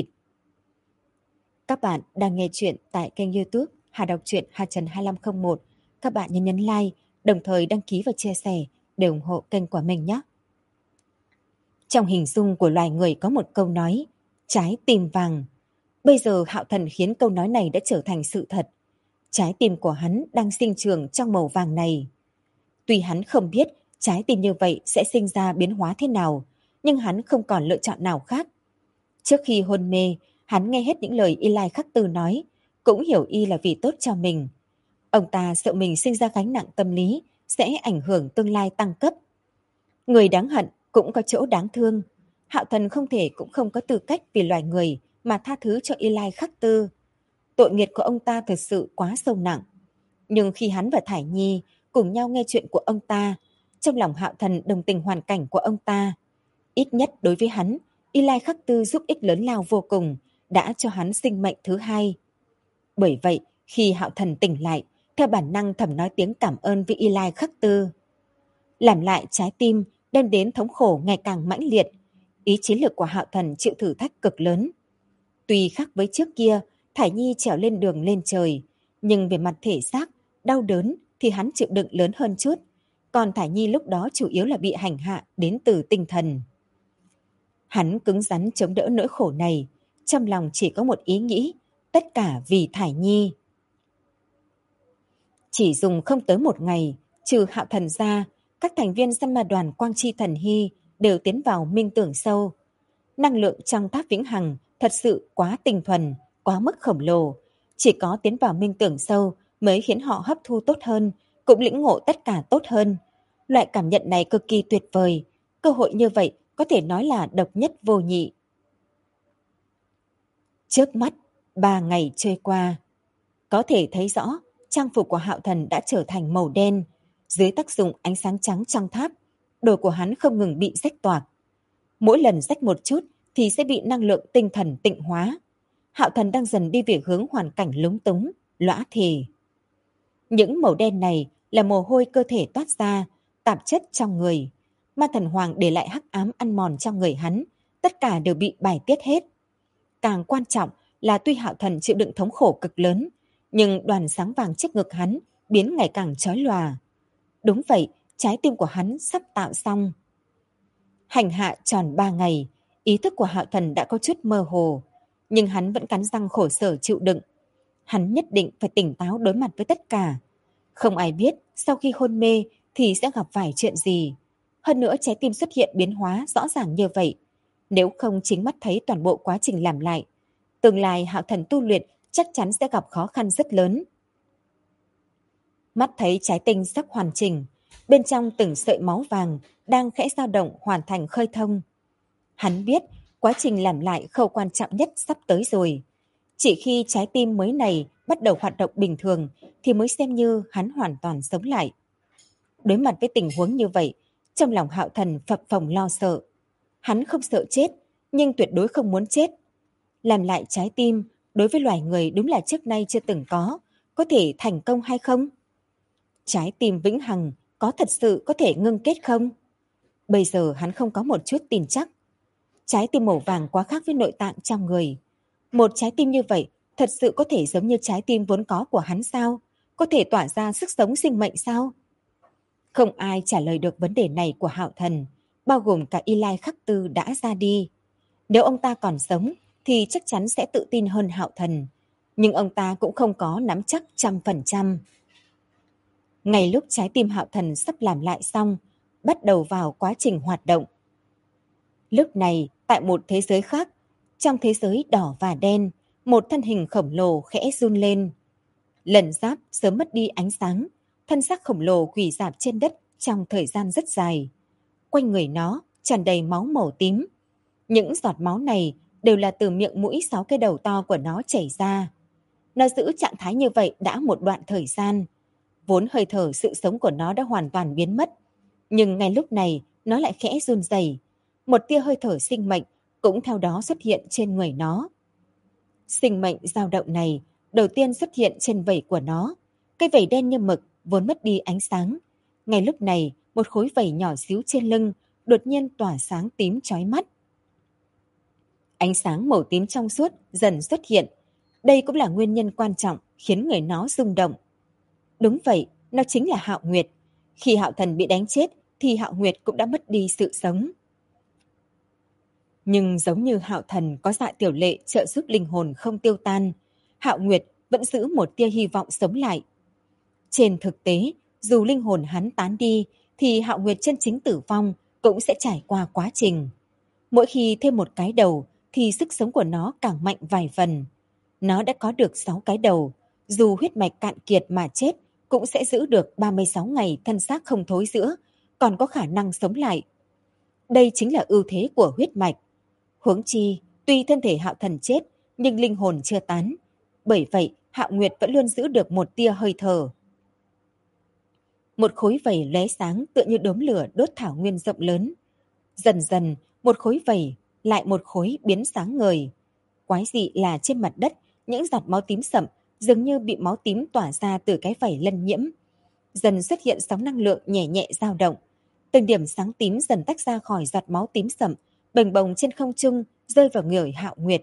Các bạn đang nghe chuyện tại kênh YouTube Hà Đọc truyện Hà Trần 2501. Các bạn nhấn like, đồng thời đăng ký và chia sẻ để ủng hộ kênh của mình nhé. Trong hình dung của loài người có một câu nói, trái tim vàng. Bây giờ Hạo Thần khiến câu nói này đã trở thành sự thật. Trái tim của hắn đang sinh trưởng trong màu vàng này. Tuy hắn không biết trái tim như vậy sẽ sinh ra biến hóa thế nào, nhưng hắn không còn lựa chọn nào khác. Trước khi hôn mê, hắn nghe hết những lời Y Lai Khắc Tư nói, cũng hiểu y là vì tốt cho mình. Ông ta sợ mình sinh ra gánh nặng tâm lý, sẽ ảnh hưởng tương lai tăng cấp. Người đáng hận cũng có chỗ đáng thương. Hạo Thần không thể cũng không có tư cách vì loài người mà tha thứ cho Y Lai Khắc Tư. Tội nghiệp của ông ta thật sự quá sâu nặng. Nhưng khi hắn và Thải Nhi cùng nhau nghe chuyện của ông ta, trong lòng Hạo Thần đồng tình hoàn cảnh của ông ta. Ít nhất đối với hắn, Y Lai Khắc Tư giúp ích lớn lao vô cùng, đã cho hắn sinh mệnh thứ hai. Bởi vậy, khi Hạo Thần tỉnh lại, theo bản năng thầm nói tiếng cảm ơn với Y Lai Khắc Tư. Làm lại trái tim, đem đến thống khổ ngày càng mãnh liệt. Ý chí lực của Hạo Thần chịu thử thách cực lớn. Tuy khác với trước kia, Thải Nhi trèo lên đường lên trời, nhưng về mặt thể xác, đau đớn thì hắn chịu đựng lớn hơn chút. Còn Thải Nhi lúc đó chủ yếu là bị hành hạ đến từ tinh thần. Hắn cứng rắn chống đỡ nỗi khổ này, trong lòng chỉ có một ý nghĩ, tất cả vì Thải Nhi. Chỉ dùng không tới một ngày, trừ Hạo Thần ra, các thành viên Săn Ma đoàn Quang Chi Thần Hy đều tiến vào minh tưởng sâu. Năng lượng trong tháp vĩnh hằng thật sự quá tinh thuần, quá mức khổng lồ. Chỉ có tiến vào minh tưởng sâu mới khiến họ hấp thu tốt hơn, cũng lĩnh ngộ tất cả tốt hơn. Loại cảm nhận này cực kỳ tuyệt vời. Cơ hội như vậy có thể nói là độc nhất vô nhị. Trước mắt, 3 ngày trôi qua. Có thể thấy rõ, trang phục của Hạo Thần đã trở thành màu đen. Dưới tác dụng ánh sáng trắng trong tháp, đồ của hắn không ngừng bị rách toạc. Mỗi lần rách một chút thì sẽ bị năng lượng tinh thần tịnh hóa. Hạo Thần đang dần đi về hướng hoàn cảnh lúng túng, lõa thì. Những màu đen này là mồ hôi cơ thể toát ra, tạp chất trong người. Ma Thần Hoàng để lại hắc ám ăn mòn trong người hắn, tất cả đều bị bài tiết hết. Càng quan trọng là tuy Hạo Thần chịu đựng thống khổ cực lớn, nhưng đoàn sáng vàng trước ngực hắn biến ngày càng chói lòa. Đúng vậy, trái tim của hắn sắp tạo xong. Hành hạ tròn 3 ngày, ý thức của Hạo Thần đã có chút mơ hồ, nhưng hắn vẫn cắn răng khổ sở chịu đựng. Hắn nhất định phải tỉnh táo đối mặt với tất cả. Không ai biết sau khi hôn mê thì sẽ gặp phải chuyện gì. Hơn nữa trái tim xuất hiện biến hóa rõ ràng như vậy. Nếu không chính mắt thấy toàn bộ quá trình làm lại, tương lai Hạo Thần tu luyện chắc chắn sẽ gặp khó khăn rất lớn. Mắt thấy trái tinh sắp hoàn chỉnh, bên trong từng sợi máu vàng đang khẽ dao động hoàn thành khơi thông. Hắn biết quá trình làm lại khâu quan trọng nhất sắp tới rồi. Chỉ khi trái tim mới này bắt đầu hoạt động bình thường thì mới xem như hắn hoàn toàn sống lại. Đối mặt với tình huống như vậy, trong lòng Hạo Thần phập phồng lo sợ. Hắn không sợ chết, nhưng tuyệt đối không muốn chết. Làm lại trái tim đối với loài người đúng là trước nay chưa từng có thể thành công hay không? Trái tim vĩnh hằng có thật sự có thể ngưng kết không? Bây giờ hắn không có một chút tin chắc. Trái tim màu vàng quá khác với nội tạng trong người. Một trái tim như vậy thật sự có thể giống như trái tim vốn có của hắn sao? Có thể tỏa ra sức sống sinh mệnh sao? Không ai trả lời được vấn đề này của Hạo Thần, bao gồm cả Y Lai Khắc Tư đã ra đi. Nếu ông ta còn sống thì chắc chắn sẽ tự tin hơn Hạo Thần, nhưng ông ta cũng không có nắm chắc 100%. Ngay lúc trái tim Hạo Thần sắp làm lại xong, bắt đầu vào quá trình hoạt động. Lúc này, tại một thế giới khác, trong thế giới đỏ và đen, một thân hình khổng lồ khẽ run lên. Lần giáp sớm mất đi ánh sáng, thân xác khổng lồ quỳ rạp trên đất trong thời gian rất dài. Quanh người nó tràn đầy máu màu tím. Những giọt máu này đều là từ miệng mũi 6 cái đầu to của nó chảy ra. Nó giữ trạng thái như vậy đã một đoạn thời gian. Vốn hơi thở sự sống của nó đã hoàn toàn biến mất. Nhưng ngay lúc này nó lại khẽ run rẩy. Một tia hơi thở sinh mệnh cũng theo đó xuất hiện trên người nó. Sinh mệnh dao động này đầu tiên xuất hiện trên vảy của nó. Cái vảy đen như mực vốn mất đi ánh sáng. Ngay lúc này một khối vảy nhỏ xíu trên lưng đột nhiên tỏa sáng tím chói mắt. Ánh sáng màu tím trong suốt dần xuất hiện. Đây cũng là nguyên nhân quan trọng khiến người nó rung động. Đúng vậy, nó chính là Hạo Nguyệt. Khi Hạo Thần bị đánh chết thì Hạo Nguyệt cũng đã mất đi sự sống. Nhưng giống như Hạo Thần có Dạ Tiểu Lệ trợ giúp linh hồn không tiêu tan, Hạo Nguyệt vẫn giữ một tia hy vọng sống lại. Trên thực tế, dù linh hồn hắn tán đi thì Hạo Nguyệt chân chính tử vong cũng sẽ trải qua quá trình. Mỗi khi thêm một cái đầu thì sức sống của nó càng mạnh vài phần. Nó đã có được 6 cái đầu, dù huyết mạch cạn kiệt mà chết cũng sẽ giữ được 36 ngày thân xác không thối rữa, còn có khả năng sống lại. Đây chính là ưu thế của huyết mạch. Huống chi, tuy thân thể Hạo Thần chết, nhưng linh hồn chưa tán. Bởi vậy, Hạo Nguyệt vẫn luôn giữ được một tia hơi thở. Một khối vảy lóe sáng tựa như đốm lửa đốt thảo nguyên rộng lớn. Dần dần, một khối vảy, lại một khối biến sáng ngời. Quái dị là trên mặt đất, những giọt máu tím sậm dường như bị máu tím tỏa ra từ cái vảy lân nhiễm. Dần xuất hiện sóng năng lượng nhẹ nhẹ dao động. Từng điểm sáng tím dần tách ra khỏi giọt máu tím sậm, bềnh bồng trên không trung, rơi vào người Hạo Nguyệt.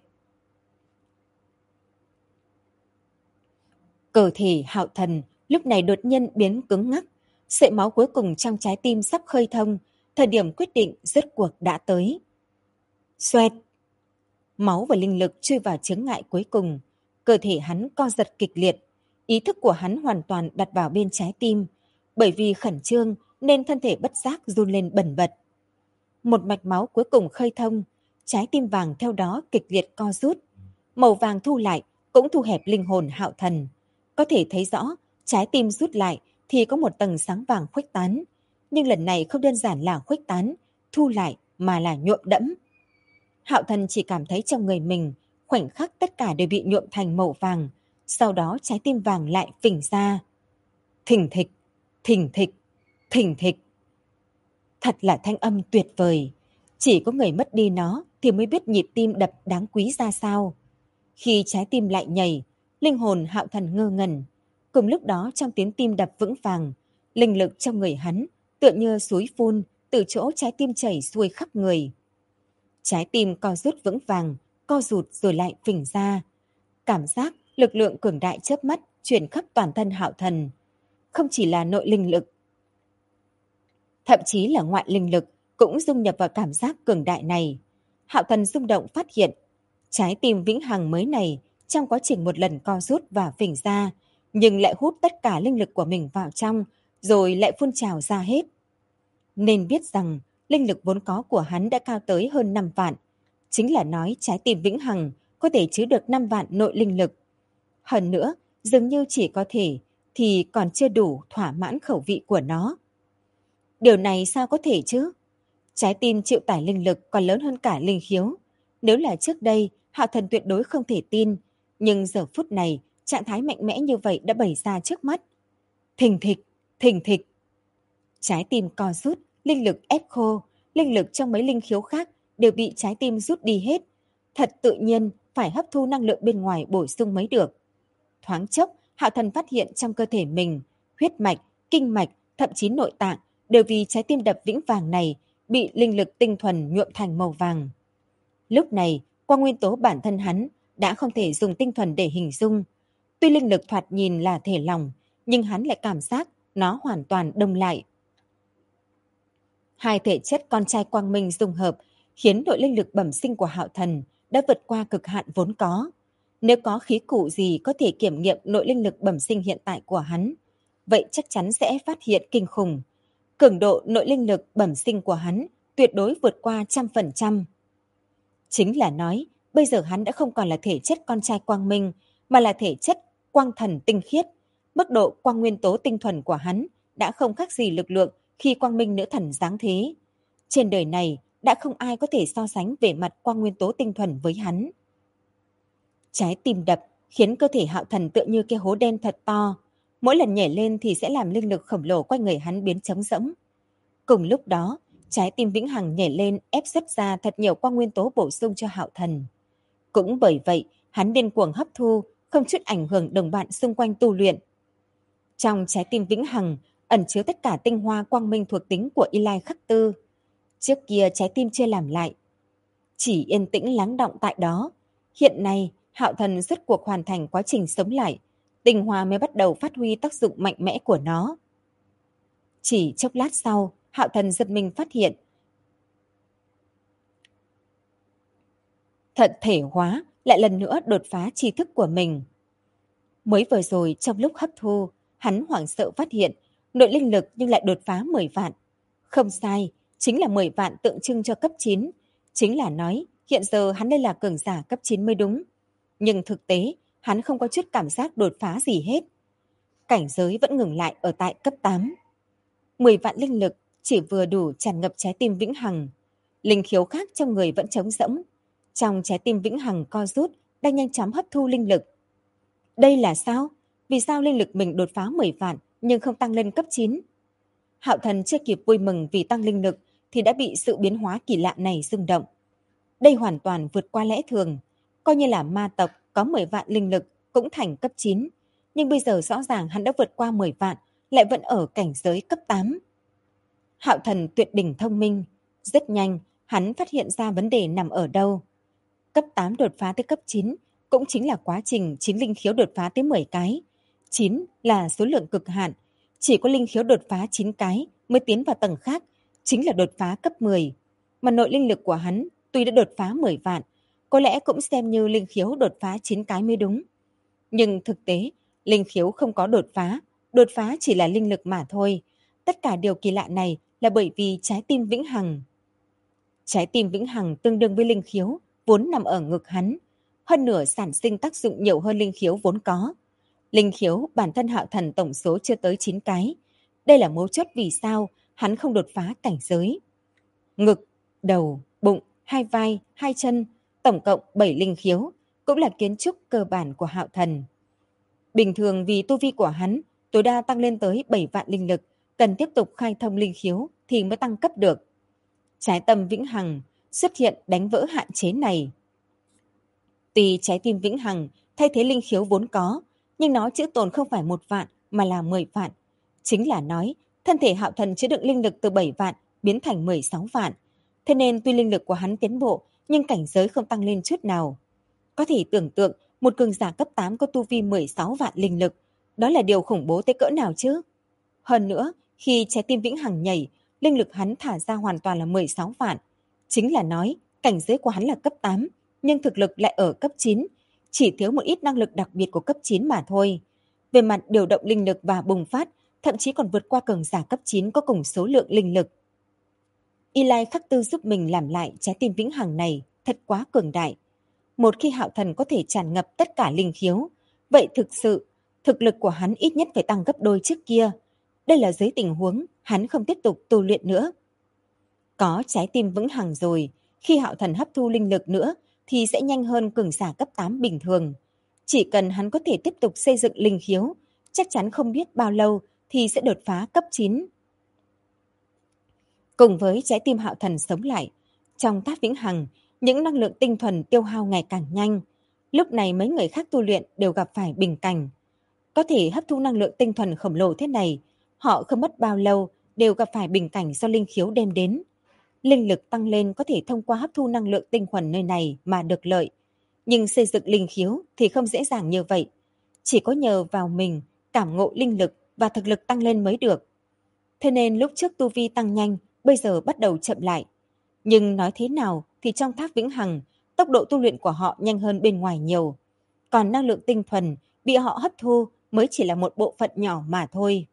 Cơ thể Hạo Thần lúc này đột nhiên biến cứng ngắc. Sợi máu cuối cùng trong trái tim sắp khơi thông, thời điểm quyết định rốt cuộc đã tới. Xoẹt! Máu và linh lực chui vào chướng ngại cuối cùng. Cơ thể hắn co giật kịch liệt. Ý thức của hắn hoàn toàn đặt vào bên trái tim. Bởi vì khẩn trương nên thân thể bất giác run lên bần bật. Một mạch máu cuối cùng khơi thông, trái tim vàng theo đó kịch liệt co rút. Màu vàng thu lại cũng thu hẹp linh hồn Hạo Thần. Có thể thấy rõ, trái tim rút lại thì có một tầng sáng vàng khuếch tán. Nhưng lần này không đơn giản là khuếch tán, thu lại mà là nhuộm đẫm. Hạo Thần chỉ cảm thấy trong người mình, khoảnh khắc tất cả đều bị nhuộm thành màu vàng. Sau đó trái tim vàng lại phình ra. Thình thịch, thình thịch, thình thịch. Thật là thanh âm tuyệt vời. Chỉ có người mất đi nó thì mới biết nhịp tim đập đáng quý ra sao. Khi trái tim lại nhảy, linh hồn Hạo Thần ngơ ngẩn. Cùng lúc đó trong tiếng tim đập vững vàng, linh lực trong người hắn tựa như suối phun từ chỗ trái tim chảy xuôi khắp người. Trái tim co rút vững vàng, co rụt rồi lại phình ra. Cảm giác lực lượng cường đại chớp mắt chuyển khắp toàn thân Hạo Thần. Không chỉ là nội linh lực, thậm chí là ngoại linh lực cũng dung nhập vào cảm giác cường đại này. Hạo Thần rung động phát hiện, trái tim vĩnh hằng mới này trong quá trình một lần co rút và phình ra, nhưng lại hút tất cả linh lực của mình vào trong, rồi lại phun trào ra hết. Nên biết rằng, linh lực vốn có của hắn đã cao tới hơn 5 vạn. Chính là nói trái tim vĩnh hằng có thể chứa được 5 vạn nội linh lực. Hơn nữa, dường như chỉ có thể thì còn chưa đủ thỏa mãn khẩu vị của nó. Điều này sao có thể chứ? Trái tim chịu tải linh lực còn lớn hơn cả linh khiếu. Nếu là trước đây, Hạo Thần tuyệt đối không thể tin. Nhưng giờ phút này, trạng thái mạnh mẽ như vậy đã bày ra trước mắt. Thình thịch, thình thịch. Trái tim co rút, linh lực ép khô, linh lực trong mấy linh khiếu khác đều bị trái tim rút đi hết. Thật tự nhiên phải hấp thu năng lượng bên ngoài bổ sung mới được. Thoáng chốc, Hạo Thần phát hiện trong cơ thể mình, huyết mạch, kinh mạch, thậm chí nội tạng đều vì trái tim đập vĩnh vàng này bị linh lực tinh thuần nhuộm thành màu vàng. Lúc này, qua nguyên tố bản thân hắn đã không thể dùng tinh thuần để hình dung. Tuy linh lực thoạt nhìn là thể lỏng, nhưng hắn lại cảm giác nó hoàn toàn đông lại. Hai thể chất con trai quang minh dung hợp khiến nội linh lực bẩm sinh của Hạo Thần đã vượt qua cực hạn vốn có. Nếu có khí cụ gì có thể kiểm nghiệm nội linh lực bẩm sinh hiện tại của hắn, vậy chắc chắn sẽ phát hiện kinh khủng. Cường độ nội linh lực bẩm sinh của hắn tuyệt đối vượt qua 100%. Chính là nói, bây giờ hắn đã không còn là thể chất con trai quang minh, mà là thể chất quang thần tinh khiết, mức độ quang nguyên tố tinh thuần của hắn đã không khác gì lực lượng khi quang minh nữ thần giáng thế. Trên đời này đã không ai có thể so sánh về mặt quang nguyên tố tinh thuần với hắn. Trái tim đập khiến cơ thể Hạo Thần tựa như cái hố đen thật to. Mỗi lần nhảy lên thì sẽ làm linh lực khổng lồ quanh người hắn biến trống rỗng. Cùng lúc đó, trái tim vĩnh hằng nhảy lên ép xuất ra thật nhiều quang nguyên tố bổ sung cho Hạo Thần. Cũng bởi vậy, hắn điên cuồng hấp thu, không chút ảnh hưởng đồng bạn xung quanh tu luyện. Trong trái tim vĩnh hằng ẩn chứa tất cả tinh hoa quang minh thuộc tính của Y Lai Khắc Tư. Trước kia trái tim chưa làm lại, chỉ yên tĩnh lắng đọng tại đó. Hiện nay, Hạo Thần rốt cuộc hoàn thành quá trình sống lại, tinh hoa mới bắt đầu phát huy tác dụng mạnh mẽ của nó. Chỉ chốc lát sau, Hạo Thần giật mình phát hiện thận thể hóa lại lần nữa đột phá tri thức của mình. Mới vừa rồi trong lúc hấp thu, hắn hoảng sợ phát hiện nội linh lực nhưng lại đột phá 10 vạn. Không sai, chính là 10 vạn tượng trưng cho cấp 9. Chính là nói hiện giờ hắn đây là cường giả cấp 9 mới đúng. Nhưng thực tế, hắn không có chút cảm giác đột phá gì hết. Cảnh giới vẫn ngừng lại ở tại cấp 8. 10 vạn linh lực chỉ vừa đủ tràn ngập trái tim vĩnh hằng. Linh khiếu khác trong người vẫn trống rỗng. Trong trái tim vĩnh hằng co rút, đang nhanh chóng hấp thu linh lực. Đây là sao? Vì sao linh lực mình đột phá 10 vạn nhưng không tăng lên cấp 9? Hạo Thần chưa kịp vui mừng vì tăng linh lực thì đã bị sự biến hóa kỳ lạ này rung động. Đây hoàn toàn vượt qua lẽ thường. Coi như là ma tộc có 10 vạn linh lực cũng thành cấp 9. Nhưng bây giờ rõ ràng hắn đã vượt qua 10 vạn, lại vẫn ở cảnh giới cấp 8. Hạo Thần tuyệt đỉnh thông minh. Rất nhanh, hắn phát hiện ra vấn đề nằm ở đâu. Cấp 8 đột phá tới cấp 9 cũng chính là quá trình 9 linh khiếu đột phá tới 10 cái. 9 là số lượng cực hạn. Chỉ có linh khiếu đột phá 9 cái mới tiến vào tầng khác, chính là đột phá cấp 10. Mà nội linh lực của hắn tuy đã đột phá 10 vạn, có lẽ cũng xem như linh khiếu đột phá 9 cái mới đúng. Nhưng thực tế, linh khiếu không có đột phá chỉ là linh lực mà thôi. Tất cả điều kỳ lạ này là bởi vì trái tim vĩnh hằng. Trái tim vĩnh hằng tương đương với linh khiếu, vốn nằm ở ngực hắn. Hơn nửa sản sinh tác dụng nhiều hơn linh khiếu vốn có. Linh khiếu bản thân Hạo Thần tổng số chưa tới 9 cái. Đây là mấu chốt vì sao hắn không đột phá cảnh giới. Ngực, đầu, bụng, hai vai, hai chân, tổng cộng 7 linh khiếu, cũng là kiến trúc cơ bản của Hạo Thần. Bình thường vì tu vi của hắn tối đa tăng lên tới 7 vạn linh lực, cần tiếp tục khai thông linh khiếu thì mới tăng cấp được. Trái tâm vĩnh hằng xuất hiện đánh vỡ hạn chế này. Tuy trái tim vĩnh hằng thay thế linh khiếu vốn có, nhưng nó chữ tồn không phải 1 vạn mà là 10 vạn. Chính là nói, thân thể Hạo Thần chứa đựng linh lực từ 7 vạn biến thành 16 vạn. Thế nên tuy linh lực của hắn tiến bộ, nhưng cảnh giới không tăng lên chút nào. Có thể tưởng tượng một cường giả cấp 8 có tu vi 16 vạn linh lực, đó là điều khủng bố tới cỡ nào chứ? Hơn nữa, khi trái tim vĩnh hằng nhảy, linh lực hắn thả ra hoàn toàn là 16 vạn. Chính là nói, cảnh giới của hắn là cấp 8, nhưng thực lực lại ở cấp 9, chỉ thiếu một ít năng lực đặc biệt của cấp 9 mà thôi. Về mặt điều động linh lực và bùng phát, thậm chí còn vượt qua cường giả cấp 9 có cùng số lượng linh lực. Y Lai Khắc Tư giúp mình làm lại trái tim vĩnh hằng này thật quá cường đại. Một khi Hạo Thần có thể tràn ngập tất cả linh khiếu, vậy thực sự, thực lực của hắn ít nhất phải tăng gấp đôi trước kia. Đây là dưới tình huống hắn không tiếp tục tu luyện nữa. Có trái tim vững hằng rồi, khi Hạo Thần hấp thu linh lực nữa thì sẽ nhanh hơn cường giả cấp 8 bình thường. Chỉ cần hắn có thể tiếp tục xây dựng linh khiếu, chắc chắn không biết bao lâu thì sẽ đột phá cấp 9. Cùng với trái tim Hạo Thần sống lại, trong tháp vĩnh hằng, những năng lượng tinh thuần tiêu hao ngày càng nhanh. Lúc này mấy người khác tu luyện đều gặp phải bình cảnh. Có thể hấp thu năng lượng tinh thuần khổng lồ thế này, họ không mất bao lâu đều gặp phải bình cảnh do linh khiếu đem đến. Linh lực tăng lên có thể thông qua hấp thu năng lượng tinh thuần nơi này mà được lợi. Nhưng xây dựng linh khiếu thì không dễ dàng như vậy. Chỉ có nhờ vào mình cảm ngộ linh lực và thực lực tăng lên mới được. Thế nên lúc trước tu vi tăng nhanh, bây giờ bắt đầu chậm lại. Nhưng nói thế nào thì trong tháp vĩnh hằng, tốc độ tu luyện của họ nhanh hơn bên ngoài nhiều. Còn năng lượng tinh thuần bị họ hấp thu mới chỉ là một bộ phận nhỏ mà thôi.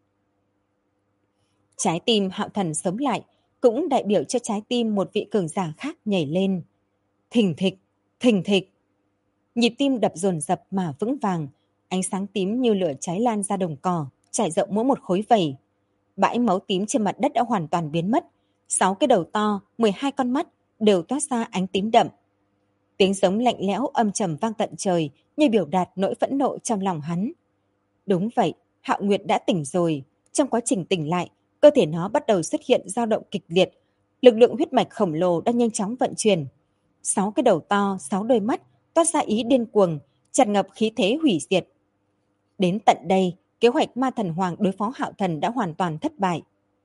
Trái tim Hạo Thần sống lại cũng đại biểu cho trái tim một vị cường giả khác nhảy lên. Thình thịch, thình thịch. Nhịp tim đập dồn dập mà vững vàng, ánh sáng tím như lửa cháy lan ra đồng cỏ, trải rộng mỗi một khối vảy. Bãi máu tím trên mặt đất đã hoàn toàn biến mất. 6 cái đầu to, 12 con mắt đều toát ra ánh tím đậm. Tiếng giống lạnh lẽo âm trầm vang tận trời như biểu đạt nỗi phẫn nộ trong lòng hắn. Đúng vậy, Hạo Nguyệt đã tỉnh rồi. Trong quá trình tỉnh lại, cơ thể nó bắt đầu xuất hiện dao động kịch liệt. Lực lượng huyết mạch khổng lồ đang nhanh chóng vận chuyển. 6 cái đầu to, 6 đôi mắt toát ra ý điên cuồng, tràn ngập khí thế hủy diệt. Đến tận đây, kế hoạch Ma Thần Hoàng đối phó Hạo Thần đã hoàn toàn thất bại.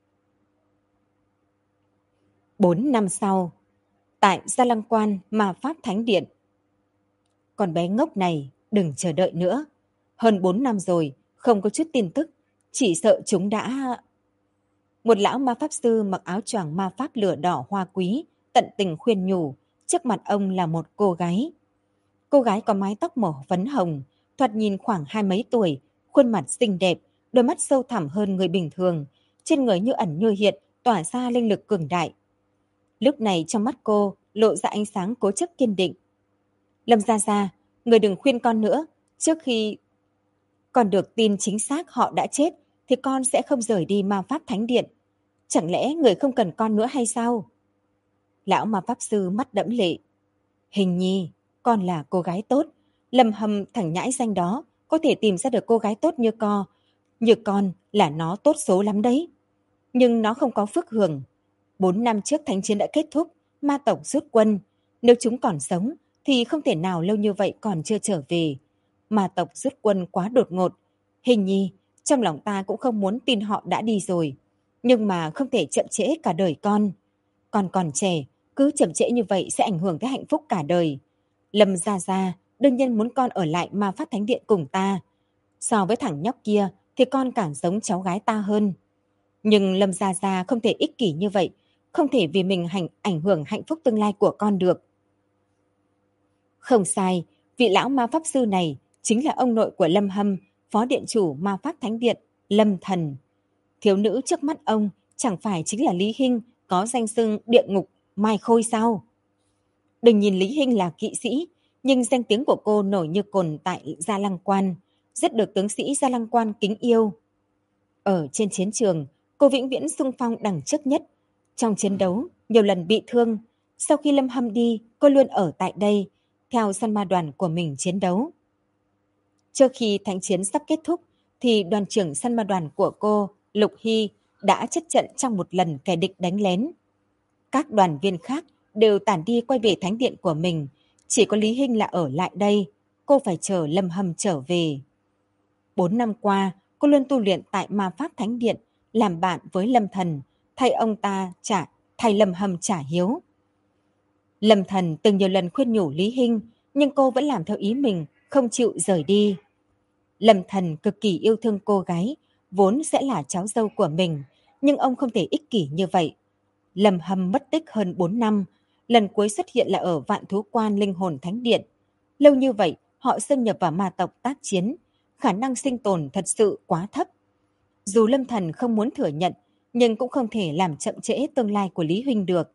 4 năm sau, tại Gia Lăng Quan Ma Pháp Thánh Điện. Con bé ngốc này, đừng chờ đợi nữa. Hơn 4 năm rồi, không có chút tin tức, chỉ sợ chúng đã... Một lão ma pháp sư mặc áo choàng ma pháp lửa đỏ hoa quý, tận tình khuyên nhủ, trước mặt ông là một cô gái. Cô gái có mái tóc màu phấn hồng, thoạt nhìn khoảng 20 mấy tuổi, khuôn mặt xinh đẹp, đôi mắt sâu thẳm hơn người bình thường, trên người như ẩn như hiện, tỏa ra linh lực cường đại. Lúc này trong mắt cô lộ ra ánh sáng cố chấp kiên định. Lâm Gia Gia, người đừng khuyên con nữa, trước khi con được tin chính xác họ đã chết thì con sẽ không rời đi ma pháp thánh điện. Chẳng lẽ người không cần con nữa hay sao? Lão ma pháp sư mắt đẫm lệ. Hình nhi, con là cô gái tốt. Lâm Hâm thằng nhãi danh đó có thể tìm ra được cô gái tốt như con là nó tốt số lắm đấy. Nhưng nó không có phước hưởng. 4 năm trước thánh chiến đã kết thúc, ma tộc rút quân. Nếu chúng còn sống thì không thể nào lâu như vậy còn chưa trở về. Ma tộc rút quân quá đột ngột. Hình nhi, trong lòng ta cũng không muốn tin họ đã đi rồi. Nhưng mà không thể chậm trễ cả đời con. Con còn trẻ, cứ chậm trễ như vậy sẽ ảnh hưởng tới hạnh phúc cả đời. Lâm Gia Gia đương nhiên muốn con ở lại ma pháp thánh điện cùng ta. So với thằng nhóc kia thì con càng giống cháu gái ta hơn. Nhưng Lâm Gia Gia không thể ích kỷ như vậy, không thể vì mình ảnh hưởng hạnh phúc tương lai của con được. Không sai, vị lão ma pháp sư này chính là ông nội của Lâm Hâm, phó điện chủ ma pháp thánh điện, Lâm Thần. Thiếu nữ trước mắt ông chẳng phải chính là Lý Hinh có danh xưng địa ngục Mai Khôi sao? Đừng nhìn Lý Hinh là kỵ sĩ, nhưng danh tiếng của cô nổi như cồn tại Gia Lăng Quan, rất được tướng sĩ Gia Lăng Quan kính yêu. Ở trên chiến trường, cô vĩnh viễn xung phong đẳng trước nhất. Trong chiến đấu, nhiều lần bị thương. Sau khi Lâm Hâm đi, cô luôn ở tại đây, theo săn ma đoàn của mình chiến đấu. Trước khi thánh chiến sắp kết thúc, thì đoàn trưởng săn ma đoàn của cô, Lục Hy, đã chết trận trong một lần kẻ địch đánh lén. Các đoàn viên khác đều tản đi quay về thánh điện của mình. Chỉ có Lý Hinh là ở lại đây. Cô phải chờ Lâm Hâm trở về. 4 năm qua, cô luôn tu luyện tại ma pháp thánh điện, làm bạn với Lâm Thần, thay Lâm Hâm trả hiếu. Lâm Thần từng nhiều lần khuyên nhủ Lý Hinh, nhưng cô vẫn làm theo ý mình, không chịu rời đi. Lâm Thần cực kỳ yêu thương cô gái, vốn sẽ là cháu dâu của mình, nhưng ông không thể ích kỷ như vậy. Lâm Hâm mất tích hơn 4 năm, lần cuối xuất hiện là ở Vạn Thú Quan Linh Hồn Thánh Điện. Lâu như vậy, họ xâm nhập vào ma tộc tác chiến, khả năng sinh tồn thật sự quá thấp. Dù Lâm Thần không muốn thừa nhận, nhưng cũng không thể làm chậm trễ tương lai của Lý Huynh được.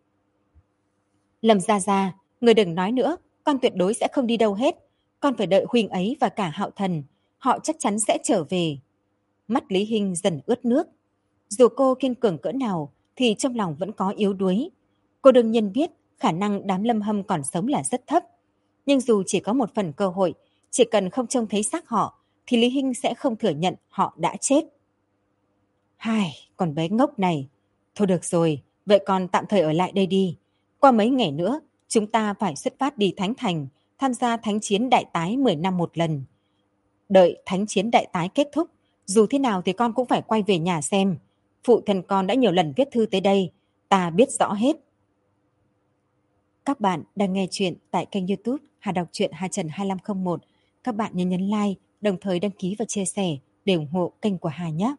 Lâm Gia Gia, người đừng nói nữa, con tuyệt đối sẽ không đi đâu hết. Con phải đợi Huynh ấy và cả Hạo Thần, họ chắc chắn sẽ trở về. Mắt Lý Hinh dần ướt nước. Dù cô kiên cường cỡ nào, thì trong lòng vẫn có yếu đuối. Cô đương nhiên biết khả năng đám Lâm Hâm còn sống là rất thấp. Nhưng dù chỉ có một phần cơ hội, chỉ cần không trông thấy xác họ, thì Lý Hinh sẽ không thừa nhận họ đã chết. Hai, con bé ngốc này. Thôi được rồi, vậy con tạm thời ở lại đây đi. Qua mấy ngày nữa, chúng ta phải xuất phát đi Thánh Thành, tham gia thánh chiến đại tái 10 năm một lần. Đợi thánh chiến đại tái kết thúc, dù thế nào thì con cũng phải quay về nhà xem. Phụ thân con đã nhiều lần viết thư tới đây, ta biết rõ hết. Các bạn đang nghe chuyện tại kênh YouTube Hà Đọc truyện Hà Trần 2501. Các bạn nhấn like, đồng thời đăng ký và chia sẻ để ủng hộ kênh của Hà nhé.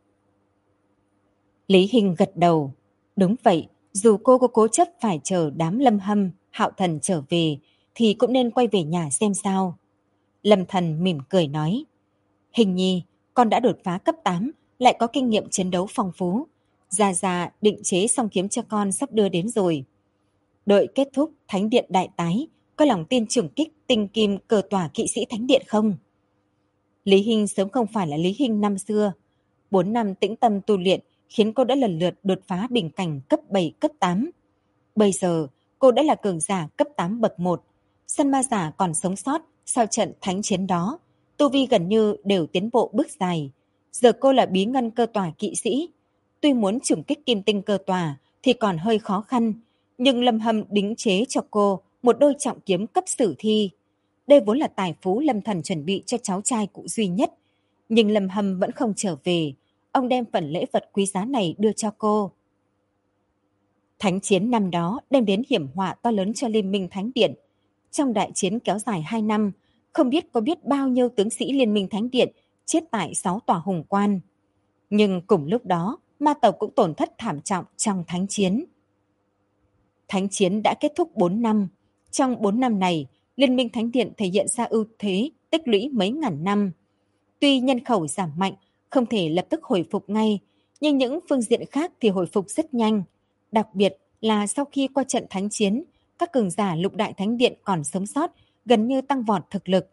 Lý Hinh gật đầu. Đúng vậy, dù cô có cố chấp phải chờ đám Lâm Hâm, Hạo Thần trở về, thì cũng nên quay về nhà xem sao. Lâm Thần mỉm cười nói. Hình nhi, con đã đột phá cấp 8, lại có kinh nghiệm chiến đấu phong phú. Gia Gia định chế song kiếm cho con sắp đưa đến rồi. Đợi kết thúc Thánh Điện đại tái, có lòng tin trùng kích tinh kim cờ tỏa kỵ sĩ Thánh Điện không? Lý Hinh sớm không phải là Lý Hinh năm xưa. 4 năm tĩnh tâm tu luyện khiến cô đã lần lượt đột phá bình cảnh cấp 7, cấp 8. Bây giờ, cô đã là cường giả cấp 8 bậc 1. Săn ma giả còn sống sót sau trận thánh chiến đó. Tu vi gần như đều tiến bộ bước dài. Giờ cô là bí ngân cơ tòa kỵ sĩ. Tuy muốn trùng kích kim tinh cơ tòa thì còn hơi khó khăn, nhưng Lâm Hâm đính chế cho cô một đôi trọng kiếm cấp sử thi. Đây vốn là tài phú Lâm Thần chuẩn bị cho cháu trai cụ duy nhất. Nhưng Lâm Hâm vẫn không trở về. Ông đem phần lễ vật quý giá này đưa cho cô. Thánh chiến năm đó đem đến hiểm họa to lớn cho Liên minh Thánh Điện. Trong đại chiến kéo dài 2 năm, không biết có biết bao nhiêu tướng sĩ Liên minh Thánh Điện chết tại 6 tòa hùng quan. Nhưng cùng lúc đó, ma tộc cũng tổn thất thảm trọng trong thánh chiến. Thánh chiến đã kết thúc 4 năm. Trong 4 năm này, Liên minh Thánh Điện thể hiện ra ưu thế tích lũy mấy ngàn năm. Tuy nhân khẩu giảm mạnh, không thể lập tức hồi phục ngay, nhưng những phương diện khác thì hồi phục rất nhanh. Đặc biệt là sau khi qua trận thánh chiến, các cường giả lục đại thánh điện còn sống sót gần như tăng vọt thực lực.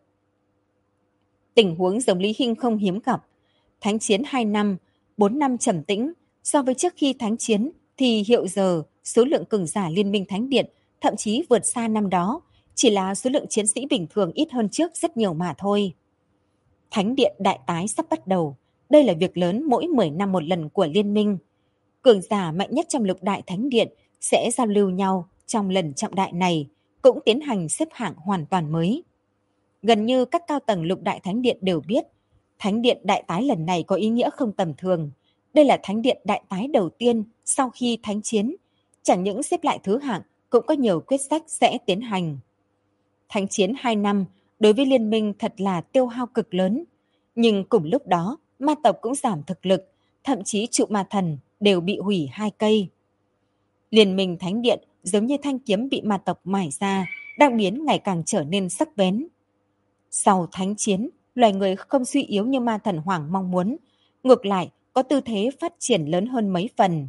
Tình huống giống Lý Hinh không hiếm gặp. Thánh chiến 2 năm, 4 năm trầm tĩnh, so với trước khi thánh chiến thì hiệu giờ số lượng cường giả Liên minh Thánh Điện thậm chí vượt xa năm đó, chỉ là số lượng chiến sĩ bình thường ít hơn trước rất nhiều mà thôi. Thánh Điện đại tái sắp bắt đầu, đây là việc lớn mỗi 10 năm một lần của liên minh. Cường giả mạnh nhất trong lục đại thánh điện sẽ giao lưu nhau trong lần trọng đại này, cũng tiến hành xếp hạng hoàn toàn mới. Gần như các cao tầng lục đại thánh điện đều biết, thánh điện đại tái lần này có ý nghĩa không tầm thường. Đây là thánh điện đại tái đầu tiên sau khi thánh chiến. Chẳng những xếp lại thứ hạng, cũng có nhiều quyết sách sẽ tiến hành. Thánh chiến 2 năm, đối với liên minh thật là tiêu hao cực lớn. Nhưng cùng lúc đó, ma tộc cũng giảm thực lực, thậm chí trụ ma thần đều bị hủy 2 cây. Liên minh thánh điện giống như thanh kiếm bị ma tộc mài ra, đang biến ngày càng trở nên sắc bén. Sau thánh chiến, loài người không suy yếu như ma thần Hoàng mong muốn, ngược lại có tư thế phát triển lớn hơn mấy phần.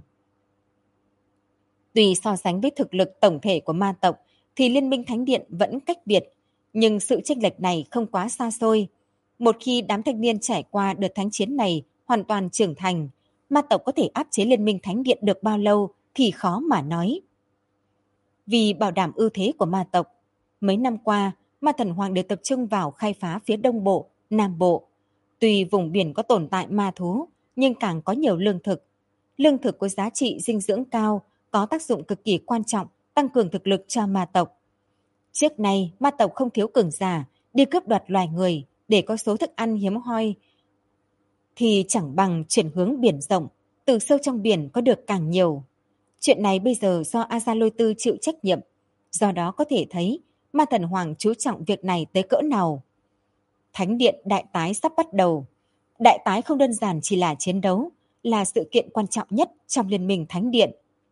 Tuy so sánh với thực lực tổng thể của ma tộc thì Liên minh Thánh Điện vẫn cách biệt, nhưng sự chênh lệch này không quá xa xôi. Một khi đám thanh niên trải qua đợt thánh chiến này hoàn toàn trưởng thành, ma tộc có thể áp chế Liên minh Thánh Điện được bao lâu thì khó mà nói. Vì bảo đảm ưu thế của ma tộc, mấy năm qua, ma thần Hoàng đều tập trung vào khai phá phía Đông Bộ, Nam Bộ. Tuy vùng biển có tồn tại ma thú, nhưng càng có nhiều lương thực. Lương thực có giá trị dinh dưỡng cao, có tác dụng cực kỳ quan trọng, tăng cường thực lực cho ma tộc. Trước nay, ma tộc không thiếu cường giả, đi cướp đoạt loài người để có số thức ăn hiếm hoi, thì chẳng bằng chuyển hướng biển rộng, từ sâu trong biển có được càng nhiều. Chuyện này bây giờ do A Lôi Tư chịu trách nhiệm, do đó có thể thấy ma thần Hoàng chú trọng việc này tới cỡ nào. Thánh điện đại tái sắp bắt đầu. Đại tái không đơn giản chỉ là chiến đấu, là sự kiện quan trọng nhất trong liên minh Thánh điện.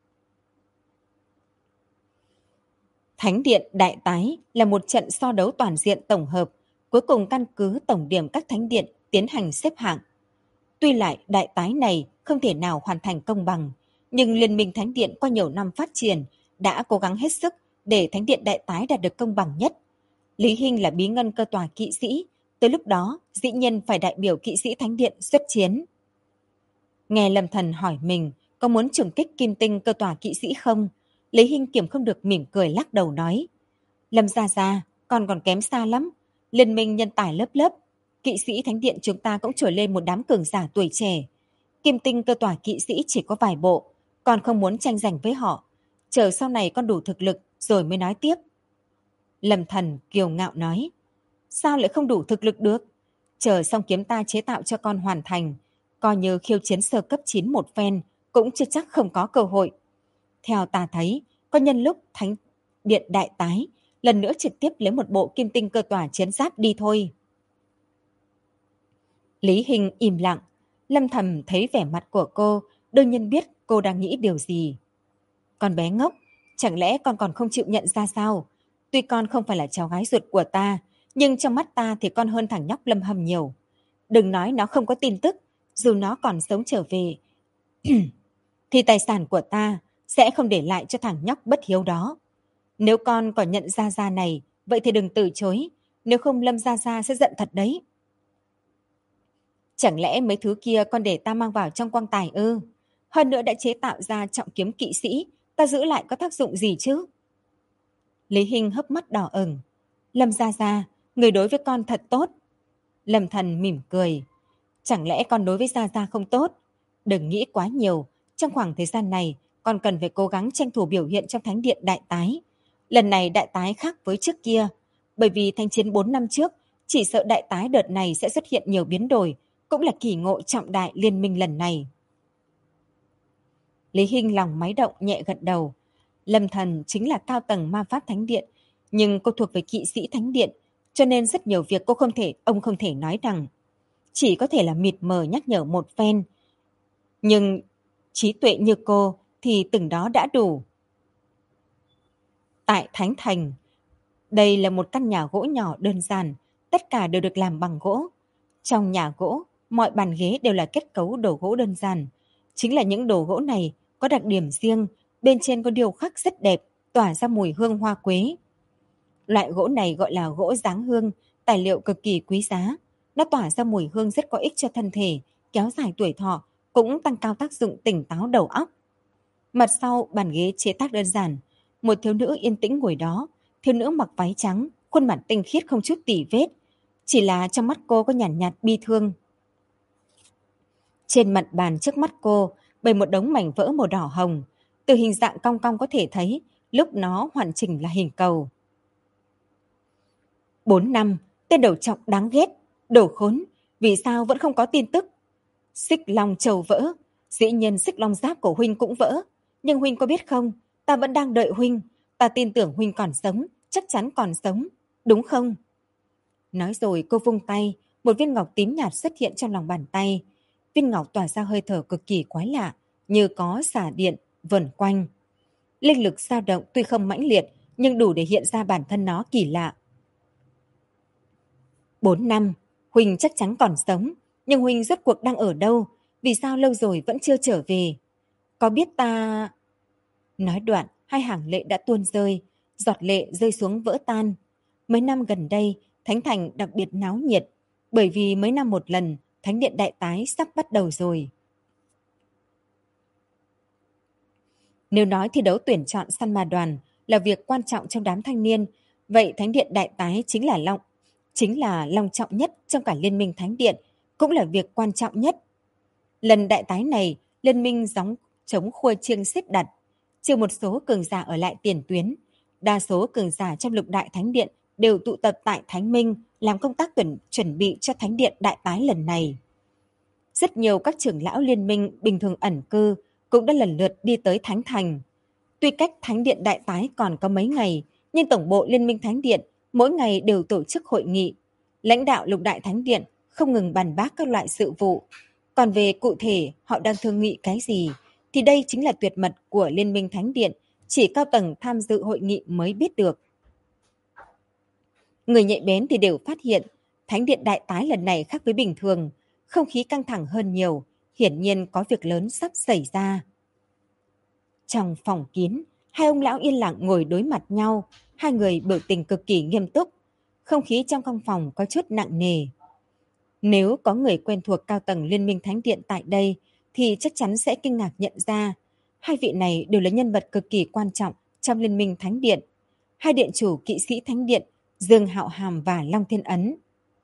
Thánh điện đại tái là một trận so đấu toàn diện tổng hợp, cuối cùng căn cứ tổng điểm các thánh điện tiến hành xếp hạng. Tuy lại đại tái này không thể nào hoàn thành công bằng, nhưng Liên minh Thánh điện qua nhiều năm phát triển đã cố gắng hết sức để Thánh điện đại tái đạt được công bằng nhất. Lý Hinh là bí ngân cơ tòa kỵ sĩ, tới lúc đó dĩ nhiên phải đại biểu kỵ sĩ Thánh điện xuất chiến. Nghe Lâm Thần hỏi mình có muốn trùng kích kim tinh cơ tòa kỵ sĩ không, Lý Hinh kiềm không được mỉm cười lắc đầu nói: Lâm gia gia, con còn kém xa lắm. Liên minh nhân tài lớp lớp, kỵ sĩ Thánh điện chúng ta cũng trồi lên một đám cường giả tuổi trẻ. Kim tinh cơ tòa kỵ sĩ chỉ có vài bộ, con không muốn tranh giành với họ. Chờ sau này con đủ thực lực rồi mới nói tiếp. Lâm Thần kiêu ngạo nói: Sao lại không đủ thực lực được? Chờ xong kiếm ta chế tạo cho con hoàn thành, coi như khiêu chiến sơ cấp 9 một phen cũng chưa chắc không có cơ hội. Theo ta thấy, có nhân lúc Thánh điện đại tái, lần nữa trực tiếp lấy một bộ kim tinh cơ tòa chiến giáp đi thôi. Lý Hinh im lặng, Lâm Thầm thấy vẻ mặt của cô, đương nhiên biết cô đang nghĩ điều gì. Con bé ngốc, chẳng lẽ con còn không chịu nhận ra sao? Tuy con không phải là cháu gái ruột của ta, nhưng trong mắt ta thì con hơn thằng nhóc Lâm Hâm nhiều. Đừng nói nó không có tin tức, dù nó còn sống trở về, thì tài sản của ta sẽ không để lại cho thằng nhóc bất hiếu đó. Nếu con còn nhận Gia Gia này, vậy thì đừng từ chối, nếu không Lâm Gia Gia sẽ giận thật đấy. Chẳng lẽ mấy thứ kia con để ta mang vào trong quan tài ư? Hơn nữa đã chế tạo ra trọng kiếm kỵ sĩ, ta giữ lại có tác dụng gì chứ? Lý Hinh hốc mắt đỏ ửng. Lâm gia gia, người đối với con thật tốt. Lâm Thần mỉm cười. Chẳng lẽ con đối với gia gia không tốt? Đừng nghĩ quá nhiều. Trong khoảng thời gian này, con cần phải cố gắng tranh thủ biểu hiện trong thánh điện đại tái. Lần này đại tái khác với trước kia. Bởi vì thanh chiến 4 năm trước, chỉ sợ đại tái đợt này sẽ xuất hiện nhiều biến đổi, cũng là kỳ ngộ trọng đại liên minh lần này. Lý Hinh lòng máy động nhẹ gật đầu. Lâm Thần chính là cao tầng ma pháp thánh điện, nhưng cô thuộc về kỵ sĩ thánh điện, cho nên rất nhiều việc ông không thể nói rằng. Chỉ có thể là mịt mờ nhắc nhở một phen. Nhưng trí tuệ như cô thì từng đó đã đủ. Tại Thánh Thành, đây là một căn nhà gỗ nhỏ đơn giản, tất cả đều được làm bằng gỗ. Trong nhà gỗ, mọi bàn ghế đều là kết cấu đồ gỗ đơn giản. Chính là những đồ gỗ này có đặc điểm riêng, bên trên có điêu khắc rất đẹp, tỏa ra mùi hương hoa quế. Loại gỗ này gọi là gỗ giáng hương, tài liệu cực kỳ quý giá. Nó tỏa ra mùi hương rất có ích cho thân thể, kéo dài tuổi thọ, cũng tăng cao tác dụng tỉnh táo đầu óc. Mặt sau bàn ghế chế tác đơn giản, một thiếu nữ yên tĩnh ngồi đó, thiếu nữ mặc váy trắng, khuôn mặt tinh khiết không chút tỉ vết, chỉ là trong mắt cô có nhàn nhạt bi thương. Trên mặt bàn trước mắt cô bày một đống mảnh vỡ màu đỏ hồng, từ hình dạng cong cong có thể thấy lúc nó hoàn chỉnh là hình cầu. 4 năm, tên đầu trọc đáng ghét, đồ khốn, vì sao vẫn không có tin tức? Xích long trầu vỡ, dĩ nhiên xích long giáp của huynh cũng vỡ, nhưng huynh có biết không, ta vẫn đang đợi huynh, ta tin tưởng huynh còn sống, chắc chắn còn sống, đúng không? Nói rồi cô vung tay, một viên ngọc tím nhạt xuất hiện trong lòng bàn tay. Viên ngọc tỏa ra hơi thở cực kỳ quái lạ, như có xả điện vẩn quanh. Linh lực dao động tuy không mãnh liệt, nhưng đủ để hiện ra bản thân nó kỳ lạ. 4 năm, Huynh chắc chắn còn sống, nhưng Huynh rốt cuộc đang ở đâu? Vì sao lâu rồi vẫn chưa trở về? Có biết ta... Nói đoạn, hai hàng lệ đã tuôn rơi, giọt lệ rơi xuống vỡ tan. Mấy năm gần đây, Thánh Thành đặc biệt náo nhiệt, bởi vì mấy năm một lần, Thánh điện đại tái sắp bắt đầu rồi. Nếu nói thi đấu tuyển chọn săn ma đoàn là việc quan trọng trong đám thanh niên, vậy Thánh điện đại tái chính là long trọng nhất trong cả Liên minh Thánh điện, cũng là việc quan trọng nhất. Lần đại tái này, Liên minh chống khua chiêng xếp đặt, trừ một số cường giả ở lại tiền tuyến. Đa số cường giả trong lục đại Thánh điện đều tụ tập tại Thánh Minh làm công tác chuẩn bị cho Thánh điện đại tái lần này. Rất nhiều các trưởng lão liên minh bình thường ẩn cư cũng đã lần lượt đi tới Thánh Thành. Tuy cách Thánh điện đại tái còn có mấy ngày, nhưng tổng bộ Liên minh Thánh điện mỗi ngày đều tổ chức hội nghị. Lãnh đạo lục đại Thánh điện không ngừng bàn bác các loại sự vụ. Còn về cụ thể họ đang thương nghị cái gì, thì đây chính là tuyệt mật của Liên minh Thánh điện, chỉ cao tầng tham dự hội nghị mới biết được. Người nhạy bén thì đều phát hiện, Thánh điện đại tái lần này khác với bình thường, không khí căng thẳng hơn nhiều, hiển nhiên có việc lớn sắp xảy ra. Trong phòng kín, hai ông lão yên lặng ngồi đối mặt nhau, hai người biểu tình cực kỳ nghiêm túc. Không khí trong căn phòng có chút nặng nề. Nếu có người quen thuộc cao tầng Liên minh Thánh điện tại đây, thì chắc chắn sẽ kinh ngạc nhận ra, hai vị này đều là nhân vật cực kỳ quan trọng trong Liên minh Thánh điện. Hai điện chủ kỵ sĩ Thánh điện, Dương Hạo Hàm và Long Thiên Ấn.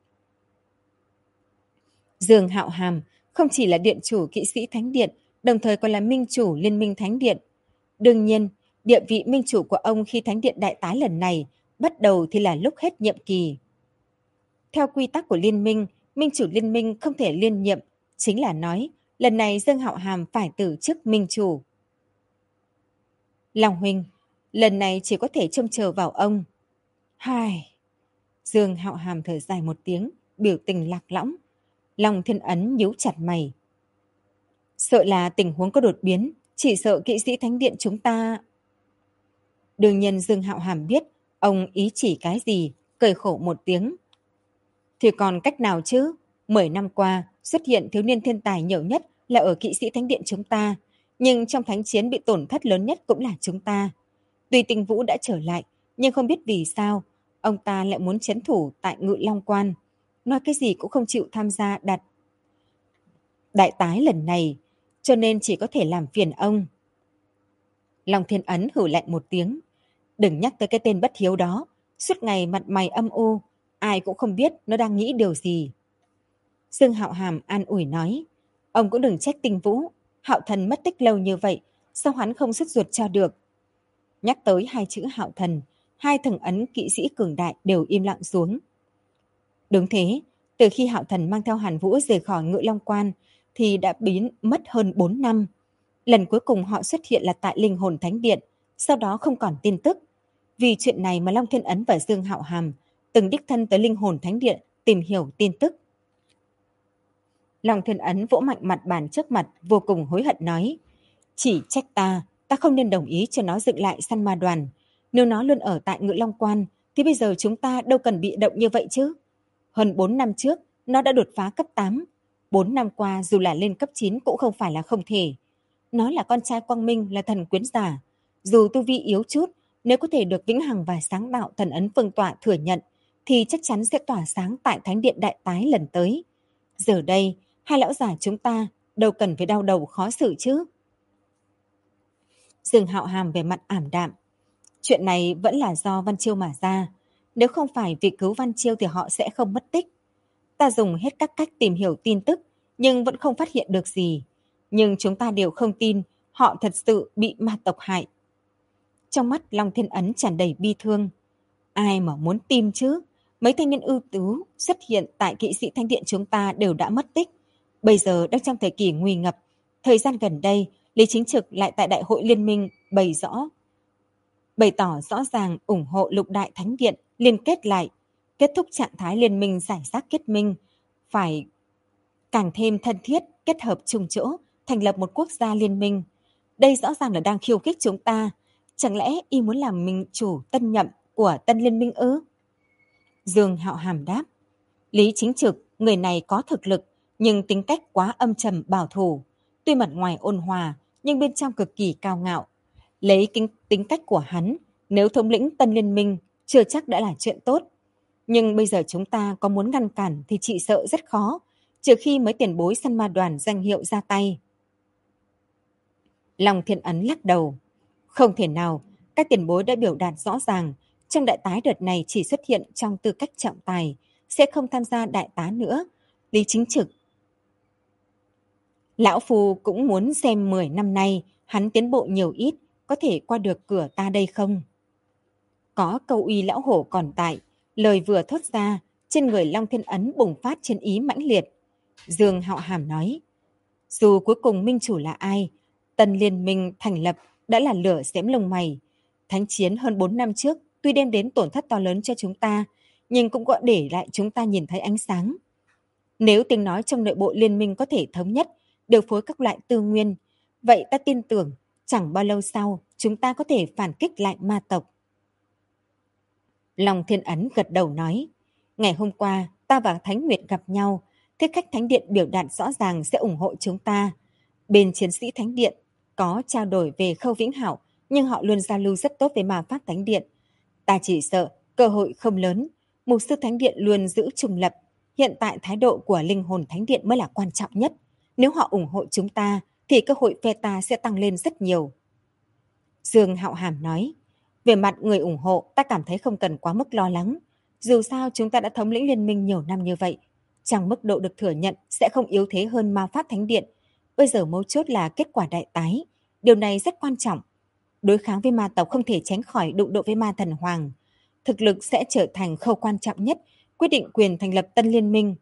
Dương Hạo Hàm không chỉ là điện chủ kỵ sĩ Thánh điện, đồng thời còn là minh chủ Liên minh Thánh điện. Đương nhiên, địa vị minh chủ của ông khi Thánh điện đại tái lần này bắt đầu thì là lúc hết nhiệm kỳ. Theo quy tắc của liên minh, minh chủ liên minh không thể liên nhiệm, chính là nói lần này Dương Hạo Hàm phải từ chức minh chủ. Long huynh, lần này chỉ có thể trông chờ vào ông. Hai. Dương Hạo Hàm thở dài một tiếng, biểu tình lạc lõng. Long Thiên Ấn nhíu chặt mày. Sợ là tình huống có đột biến, chỉ sợ kỵ sĩ Thánh điện chúng ta... Đương nhiên Dương Hạo Hàm biết ông ý chỉ cái gì, cười khổ một tiếng. Thì còn cách nào chứ? 10 năm qua, xuất hiện thiếu niên thiên tài nhiều nhất là ở kỵ sĩ Thánh điện chúng ta, nhưng trong thánh chiến bị tổn thất lớn nhất cũng là chúng ta. Tuy Tinh Vũ đã trở lại, nhưng không biết vì sao, ông ta lại muốn trấn thủ tại Ngự Long Quan. Nói cái gì cũng không chịu tham gia đại tái lần này, cho nên chỉ có thể làm phiền ông. Long Thiên Ấn hử lạnh một tiếng. Đừng nhắc tới cái tên bất hiếu đó, suốt ngày mặt mày âm u, ai cũng không biết nó đang nghĩ điều gì. Dương Hạo Hàm an ủi nói, ông cũng đừng trách Tinh Vũ, Hạo Thần mất tích lâu như vậy, sao hắn không sốt ruột cho được. Nhắc tới hai chữ Hạo Thần, hai thần ấn kỵ sĩ cường đại đều im lặng xuống. Đúng thế, từ khi Hạo Thần mang theo Hàn Vũ rời khỏi Ngự Long Quan thì đã biến mất hơn 4 năm. Lần cuối cùng họ xuất hiện là tại Linh Hồn Thánh Điện, sau đó không còn tin tức. Vì chuyện này mà Long Thiên Ấn và Dương Hạo Hàm từng đích thân tới Linh Hồn Thánh Điện tìm hiểu tin tức. Long Thiên Ấn vỗ mạnh mặt bàn trước mặt, vô cùng hối hận nói, chỉ trách ta không nên đồng ý cho nó dựng lại săn ma đoàn. Nếu nó luôn ở tại Ngự Long Quan thì bây giờ chúng ta đâu cần bị động như vậy chứ. Hơn 4 năm trước, nó đã đột phá cấp 8. 4 năm qua dù là lên cấp 9 cũng không phải là không thể. Nó là con trai Quang Minh, là thần quyến giả. Dù tu vi yếu chút, nếu có thể được vĩnh hằng và sáng đạo thần ấn phương tọa thừa nhận, thì chắc chắn sẽ tỏa sáng tại Thánh Điện Đại Tái lần tới. Giờ đây, hai lão già chúng ta đâu cần phải đau đầu khó xử chứ. Dương Hạo Hàm về mặt ảm đạm. Chuyện này vẫn là do Văn Chiêu mà ra. Nếu không phải vì cứu Văn Chiêu thì họ sẽ không mất tích. Ta dùng hết các cách tìm hiểu tin tức, nhưng vẫn không phát hiện được gì. Nhưng chúng ta đều không tin họ thật sự bị ma tộc hại. Trong mắt Long Thiên Ấn tràn đầy bi thương. Ai mà muốn tin chứ? Mấy thanh niên ưu tú xuất hiện tại kỵ sĩ Thánh Điện chúng ta đều đã mất tích. Bây giờ đang trong thời kỳ nguy ngập. Thời gian gần đây, Lý Chính Trực lại tại Đại hội Liên minh bày tỏ rõ ràng ủng hộ Lục Đại Thánh Điện liên kết lại, kết thúc trạng thái liên minh giải rác kết minh, phải càng thêm thân thiết, kết hợp chung chỗ, thành lập một quốc gia liên minh. Đây rõ ràng là đang khiêu khích chúng ta. Chẳng lẽ y muốn làm minh chủ tân nhậm của tân liên minh ư? Dương Hạo Hàm đáp, Lý Chính Trực, người này có thực lực, nhưng tính cách quá âm trầm bảo thủ. Tuy mặt ngoài ôn hòa, nhưng bên trong cực kỳ cao ngạo. Lấy tính cách của hắn, nếu thống lĩnh tân liên minh, chưa chắc đã là chuyện tốt. Nhưng bây giờ chúng ta có muốn ngăn cản thì chỉ sợ rất khó, trừ khi mấy tiền bối săn ma đoàn danh hiệu ra tay. Long Thiên Ấn lắc đầu. Không thể nào, các tiền bối đã biểu đạt rõ ràng, trong đại tái đợt này chỉ xuất hiện trong tư cách trọng tài, sẽ không tham gia đại tá nữa. Lý Chính Trực. Lão Phu cũng muốn xem 10 năm nay hắn tiến bộ nhiều ít, có thể qua được cửa ta đây không? Có câu uy lão hổ còn tại, lời vừa thốt ra, trên người Long Thiên Ấn bùng phát chiến ý mãnh liệt. Dương Hạo Hàm nói, dù cuối cùng minh chủ là ai, tân liên minh thành lập đã là lửa xém lông mày. Thánh chiến hơn 4 năm trước tuy đem đến tổn thất to lớn cho chúng ta, nhưng cũng có để lại chúng ta nhìn thấy ánh sáng. Nếu tiếng nói trong nội bộ liên minh có thể thống nhất, điều phối các loại tư nguyên, vậy ta tin tưởng chẳng bao lâu sau chúng ta có thể phản kích lại ma tộc. Long Thiên Ấn gật đầu nói, ngày hôm qua ta và Thánh Nguyệt gặp nhau, thiết khách Thánh Điện biểu đạt rõ ràng sẽ ủng hộ chúng ta. Bên chiến sĩ Thánh Điện có trao đổi về Khâu Vĩnh Hạo, nhưng họ luôn giao lưu rất tốt với ma pháp Thánh Điện. Ta chỉ sợ cơ hội không lớn, mục sư Thánh Điện luôn giữ trung lập. Hiện tại thái độ của linh hồn Thánh Điện mới là quan trọng nhất. Nếu họ ủng hộ chúng ta thì cơ hội phe ta sẽ tăng lên rất nhiều. Dương Hạo Hàm nói, về mặt người ủng hộ ta cảm thấy không cần quá mức lo lắng. Dù sao chúng ta đã thống lĩnh liên minh nhiều năm như vậy, trong mức độ được thừa nhận sẽ không yếu thế hơn ma pháp Thánh Điện. Bây giờ mấu chốt là kết quả đại tái. Điều này rất quan trọng. Đối kháng với ma tộc không thể tránh khỏi đụng độ với ma thần hoàng. Thực lực sẽ trở thành khâu quan trọng nhất, quyết định quyền thành lập tân liên minh.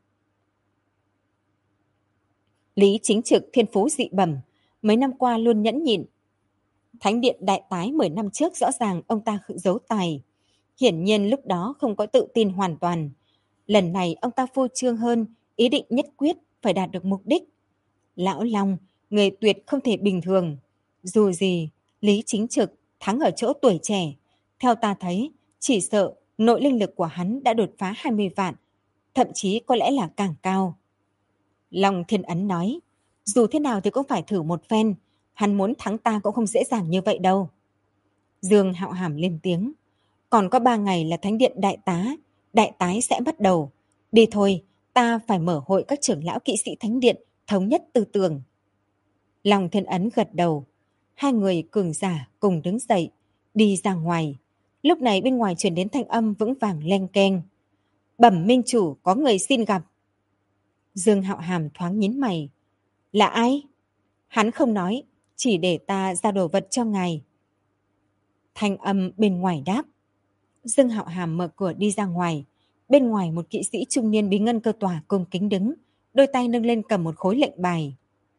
Lý Chính Trực thiên phú dị bẩm, mấy năm qua luôn nhẫn nhịn. Thánh Điện đại tái 10 năm trước rõ ràng ông ta giấu tài. Hiển nhiên lúc đó không có tự tin hoàn toàn. Lần này ông ta phô trương hơn, ý định nhất quyết phải đạt được mục đích. Lão Long, người tuyệt không thể bình thường. Dù gì, Lý Chính Trực thắng ở chỗ tuổi trẻ. Theo ta thấy, chỉ sợ nội linh lực của hắn đã đột phá 20 vạn, thậm chí có lẽ là càng cao. Long Thiên Ấn nói, dù thế nào thì cũng phải thử một phen, hắn muốn thắng ta cũng không dễ dàng như vậy đâu. Dương Hạo Hàm lên tiếng, còn có 3 ngày là Thánh Điện đại tái sẽ bắt đầu. Đi thôi, ta phải mở hội các trưởng lão kỵ sĩ Thánh Điện, thống nhất tư tưởng. Long Thiên Ấn gật đầu. Hai người cường giả cùng đứng dậy, đi ra ngoài. Lúc này bên ngoài truyền đến thanh âm vững vàng leng keng. Bẩm minh chủ, có người xin gặp. Dương Hạo Hàm thoáng nhíu mày. Là ai? Hắn không nói, chỉ để ta giao đồ vật cho ngài. Thanh âm bên ngoài đáp. Dương Hạo Hàm mở cửa đi ra ngoài. Bên ngoài một kỵ sĩ trung niên bí ngân cơ tòa cung kính đứng, đôi tay nâng lên cầm một khối lệnh bài.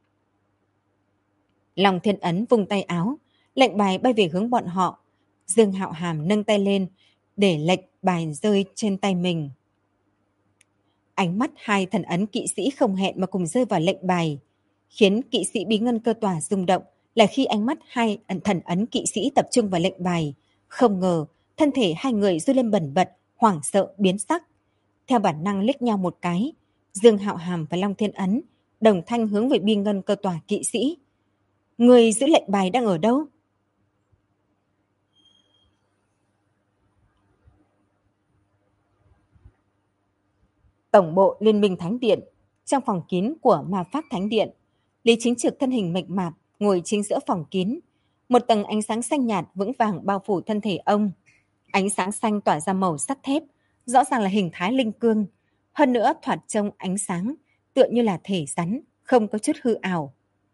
Long Thiên Ấn vung tay áo, lệnh bài bay về hướng bọn họ. Dương Hạo Hàm nâng tay lên, để lệnh bài rơi trên tay mình. Ánh mắt hai thần ấn kỵ sĩ không hẹn mà cùng rơi vào lệnh bài. Khiến kỵ sĩ bí ngân cơ tòa rung động là khi ánh mắt hai thần ấn kỵ sĩ tập trung vào lệnh bài. Không ngờ, thân thể hai người run lên bần bật, hoảng sợ biến sắc. Theo bản năng liếc nhau một cái, Dương Hạo Hàm và Long Thiên Ấn đồng thanh hướng về bí ngân cơ tòa kỵ sĩ. Người giữ lệnh bài đang ở đâu? Tổng bộ Liên minh Thánh Điện, trong phòng kín của Ma Pháp Thánh Điện. Lý Chính Trực thân hình mịch mạp, ngồi chính giữa phòng kín. Một tầng ánh sáng xanh nhạt vững vàng bao phủ thân thể ông. Ánh sáng xanh tỏa ra màu sắt thép, rõ ràng là hình thái linh cương. Hơn nữa thoạt trông ánh sáng, tựa như là thể rắn, không có chút hư ảo.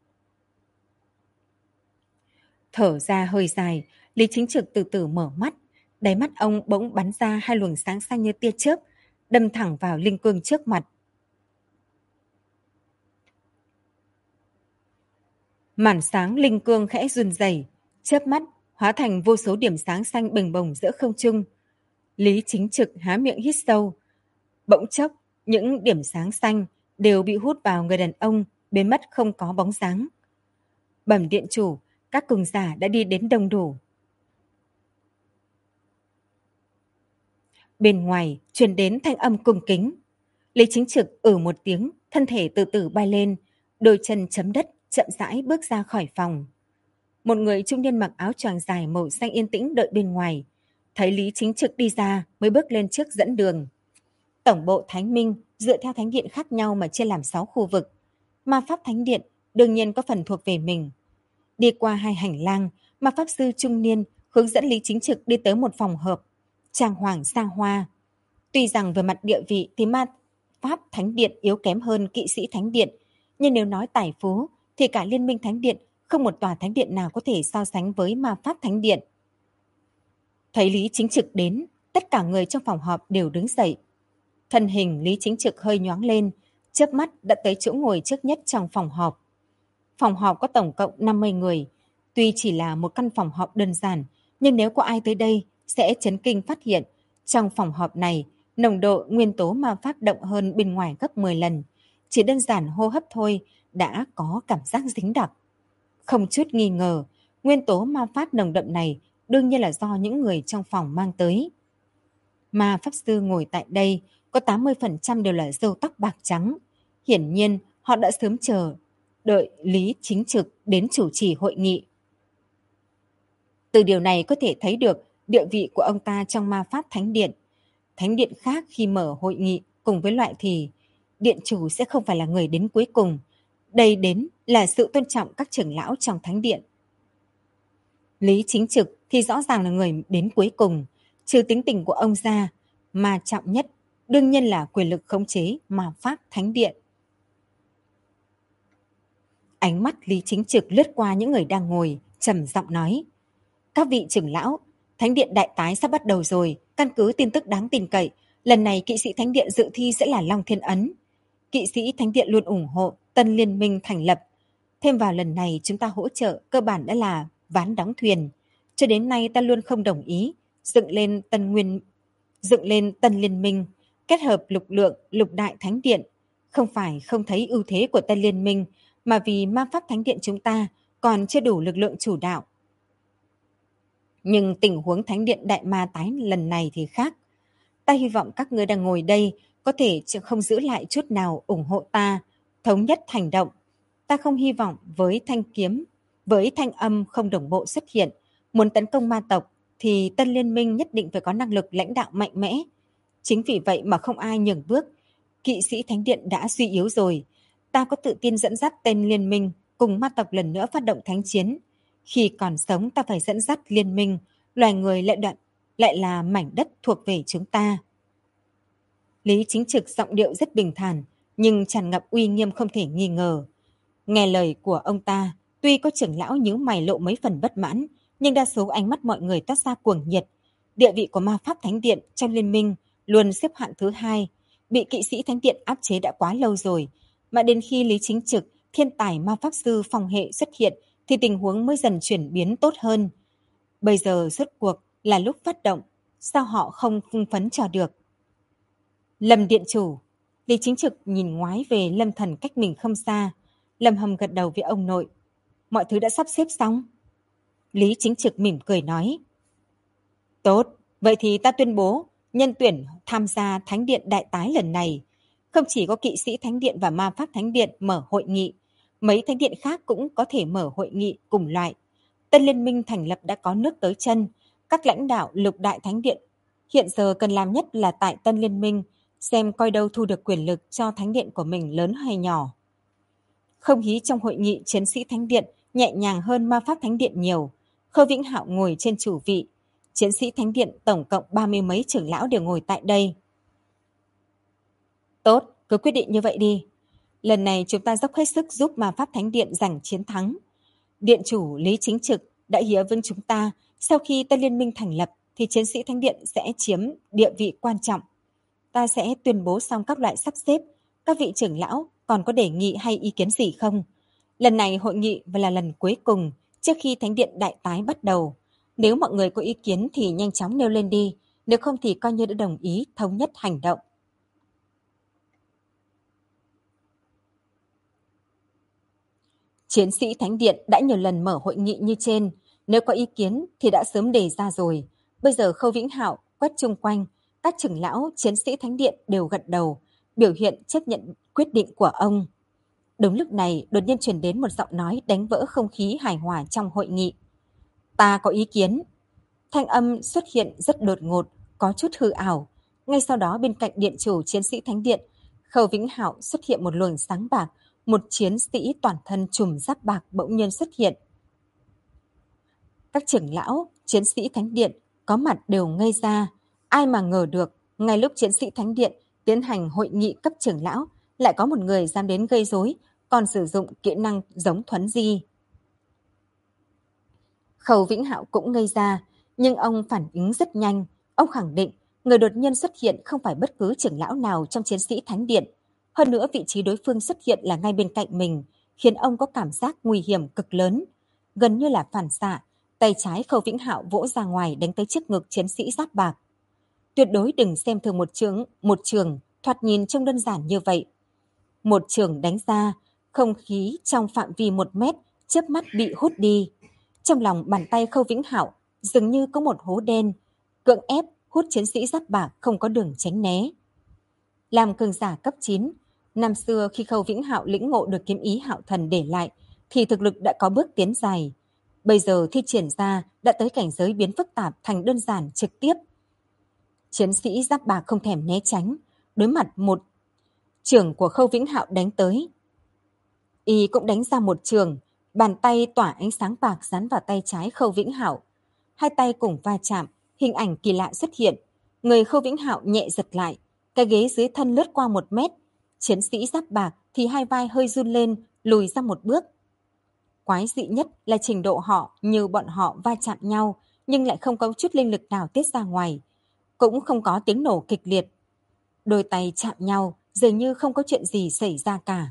Thở ra hơi dài, Lý Chính Trực từ từ mở mắt. Đáy mắt ông bỗng bắn ra hai luồng sáng xanh như tia chớp, đâm thẳng vào linh cương trước mặt. Màn sáng linh cương khẽ run rẩy, chớp mắt hóa thành vô số điểm sáng xanh bềnh bồng giữa không trung. Lý Chính Trực há miệng hít sâu. Bỗng chốc, những điểm sáng xanh đều bị hút vào người đàn ông, biến mất không có bóng dáng. Bẩm điện chủ, các cường giả đã đi đến đông đủ. Bên ngoài truyền đến thanh âm cung kính. Lý Chính Trực một tiếng, thân thể từ từ bay lên, đôi chân chấm đất, chậm rãi bước ra khỏi phòng. Một người trung niên mặc áo choàng dài màu xanh yên tĩnh đợi bên ngoài. Thấy Lý Chính Trực đi ra mới bước lên trước dẫn đường. Tổng bộ Thánh Minh dựa theo thánh điện khác nhau mà chia làm 6 khu vực. Ma Pháp Thánh Điện đương nhiên có phần thuộc về mình. Đi qua hai hành lang, Ma Pháp Sư trung niên hướng dẫn Lý Chính Trực đi tới một phòng hợp, trang hoàng xa hoa. Tuy rằng về mặt địa vị thì Ma Pháp Thánh Điện yếu kém hơn Kỵ sĩ Thánh Điện, nhưng nếu nói tài phú thì cả Liên minh Thánh Điện không một tòa thánh điện nào có thể so sánh với Ma Pháp Thánh Điện. Thấy Lý Chính Trực đến, tất cả người trong phòng họp đều đứng dậy. Thân hình Lý Chính Trực hơi nhoáng lên, chớp mắt đã tới chỗ ngồi trước nhất trong phòng họp. Phòng họp có tổng cộng 50 người. Tuy chỉ là một căn phòng họp đơn giản, nhưng nếu có ai tới đây sẽ chấn kinh phát hiện trong phòng họp này nồng độ nguyên tố ma pháp đậm hơn bên ngoài gấp 10 lần. Chỉ đơn giản hô hấp thôi đã có cảm giác dính đặc. Không chút nghi ngờ, nguyên tố ma pháp nồng đậm này đương nhiên là do những người trong phòng mang tới. Ma pháp sư ngồi tại đây có 80% đều là râu tóc bạc trắng. Hiển nhiên họ đã sớm chờ đợi Lý Chính Trực đến chủ trì hội nghị. Từ điều này có thể thấy được địa vị của ông ta trong Ma Pháp Thánh Điện. Thánh điện khác khi mở hội nghị cùng với loại thì điện chủ sẽ không phải là người đến cuối cùng. Đây đến là sự tôn trọng các trưởng lão trong thánh điện. Lý Chính Trực thì rõ ràng là người đến cuối cùng. Trừ tính tình của ông ra, mà trọng nhất đương nhiên là quyền lực khống chế Ma Pháp Thánh Điện. Ánh mắt Lý Chính Trực lướt qua những người đang ngồi, trầm giọng nói: các vị trưởng lão, Thánh Điện đại tái sắp bắt đầu rồi. Căn cứ tin tức đáng tin cậy, lần này kỵ sĩ Thánh Điện dự thi sẽ là Long Thiên Ấn. Kỵ sĩ Thánh Điện luôn ủng hộ tân liên minh thành lập. Thêm vào lần này chúng ta hỗ trợ cơ bản đã là ván đóng thuyền. Cho đến nay ta luôn không đồng ý dựng lên tân liên minh, kết hợp lực lượng lục đại thánh điện. Không phải không thấy ưu thế của tân liên minh, mà vì Ma Pháp Thánh Điện chúng ta còn chưa đủ lực lượng chủ đạo. Nhưng tình huống Thánh Điện Đại Ma tái lần này thì khác. Ta hy vọng các ngươi đang ngồi đây có thể không giữ lại chút nào ủng hộ ta, thống nhất hành động. Ta không hy vọng với thanh âm không đồng bộ xuất hiện. Muốn tấn công ma tộc thì tân liên minh nhất định phải có năng lực lãnh đạo mạnh mẽ. Chính vì vậy mà không ai nhường bước. Kỵ sĩ Thánh Điện đã suy yếu rồi. ta có tự tin dẫn dắt tên liên minh cùng ma tộc lần nữa phát động thánh chiến. Khi còn sống ta phải dẫn dắt liên minh, loài người lại là mảnh đất thuộc về chúng ta. Lý Chính Trực giọng điệu rất bình thản, nhưng tràn ngập uy nghiêm không thể nghi ngờ. Nghe lời của ông ta, tuy có trưởng lão nhíu mày lộ mấy phần bất mãn, nhưng đa số ánh mắt mọi người toát ra cuồng nhiệt. Địa vị của ma pháp thánh điện trong liên minh luôn xếp hạng thứ 2, bị kỵ sĩ thánh điện áp chế đã quá lâu rồi, mà đến khi Lý Chính Trực, thiên tài ma pháp sư phong hệ xuất hiện thì tình huống mới dần chuyển biến tốt hơn. Bây giờ rốt cuộc là lúc phát động, sao họ không hưng phấn cho được? Lâm điện chủ. Lý Chính Trực nhìn ngoái về Lâm Thần cách mình không xa. Lâm Hâm gật đầu với ông nội. Mọi thứ đã sắp xếp xong. Lý Chính Trực mỉm cười nói. Tốt, vậy thì ta tuyên bố nhân tuyển tham gia Thánh điện đại tái lần này. Không chỉ có kỵ sĩ Thánh điện và ma pháp Thánh điện mở hội nghị, mấy thánh điện khác cũng có thể mở hội nghị cùng loại. Tân liên minh thành lập đã có nước tới chân. Các lãnh đạo lục đại Thánh điện hiện giờ cần làm nhất là tại Tân liên minh xem coi đâu thu được quyền lực cho thánh điện của mình lớn hay nhỏ. Không khí trong hội nghị chiến sĩ thánh điện nhẹ nhàng hơn ma pháp thánh điện nhiều. Khâu Vĩnh Hạo ngồi trên chủ vị. Chiến sĩ thánh điện tổng cộng 30 mấy trưởng lão đều ngồi tại đây. Tốt, cứ quyết định như vậy đi. Lần này chúng ta dốc hết sức giúp ma pháp thánh điện giành chiến thắng. Điện chủ Lý Chính Trực đã hứa với chúng ta sau khi Tân liên minh thành lập thì chiến sĩ thánh điện sẽ chiếm địa vị quan trọng. Ta sẽ tuyên bố xong các loại sắp xếp. Các vị trưởng lão còn có đề nghị hay ý kiến gì không? Lần này hội nghị là lần cuối cùng trước khi thánh điện đại tái bắt đầu. Nếu mọi người có ý kiến thì nhanh chóng nêu lên đi. Nếu không thì coi như đã đồng ý thống nhất hành động. Chiến sĩ thánh điện đã nhiều lần mở hội nghị như trên. Nếu có ý kiến thì đã sớm đề ra rồi. Bây giờ Khâu Vĩnh Hạo quét chung quanh. Các trưởng lão, chiến sĩ thánh điện đều gật đầu, biểu hiện chấp nhận quyết định của ông. Đúng lúc này, đột nhiên truyền đến một giọng nói đánh vỡ không khí hài hòa trong hội nghị. Ta có ý kiến. Thanh âm xuất hiện rất đột ngột, có chút hư ảo. Ngay sau đó bên cạnh điện chủ chiến sĩ thánh điện, Khâu Vĩnh Hạo xuất hiện một luồng sáng bạc, một chiến sĩ toàn thân trùm giáp bạc bỗng nhiên xuất hiện. Các trưởng lão, chiến sĩ thánh điện có mặt đều ngây ra. Ai mà ngờ được, ngay lúc chiến sĩ thánh điện tiến hành hội nghị cấp trưởng lão, lại có một người dám đến gây rối, còn sử dụng kỹ năng giống thuấn di. Khâu Vĩnh Hạo cũng ngây ra, nhưng ông phản ứng rất nhanh. Ông khẳng định người đột nhiên xuất hiện không phải bất cứ trưởng lão nào trong chiến sĩ thánh điện. Hơn nữa vị trí đối phương xuất hiện là ngay bên cạnh mình, khiến ông có cảm giác nguy hiểm cực lớn. Gần như là phản xạ, tay trái Khâu Vĩnh Hạo vỗ ra ngoài đánh tới trước ngực chiến sĩ giáp bạc. Tuyệt đối đừng xem thường một trường thoạt nhìn trông đơn giản như vậy. Một trường đánh ra, không khí trong phạm vi 1 mét chớp mắt bị hút đi. Trong lòng bàn tay Khâu Vĩnh Hạo dường như có một hố đen, cưỡng ép hút chiến sĩ giáp bạc không có đường tránh né. Làm cường giả cấp 9, năm xưa khi Khâu Vĩnh Hạo lĩnh ngộ được kiếm ý Hạo Thần để lại thì thực lực đã có bước tiến dài. Bây giờ thi triển ra đã tới cảnh giới biến phức tạp thành đơn giản trực tiếp. Chiến sĩ giáp bạc không thèm né tránh, đối mặt một chưởng của Khâu Vĩnh Hạo đánh tới. Y cũng đánh ra một chưởng, bàn tay tỏa ánh sáng bạc dán vào tay trái Khâu Vĩnh Hạo. Hai tay cùng va chạm, hình ảnh kỳ lạ xuất hiện. Người Khâu Vĩnh Hạo nhẹ giật lại, cái ghế dưới thân lướt qua 1 mét. Chiến sĩ giáp bạc thì hai vai hơi run lên, lùi ra một bước. Quái dị nhất là trình độ họ như bọn họ va chạm nhau, nhưng lại không có chút linh lực nào tiết ra ngoài. Cũng không có tiếng nổ kịch liệt. Đôi tay chạm nhau, dường như không có chuyện gì xảy ra cả.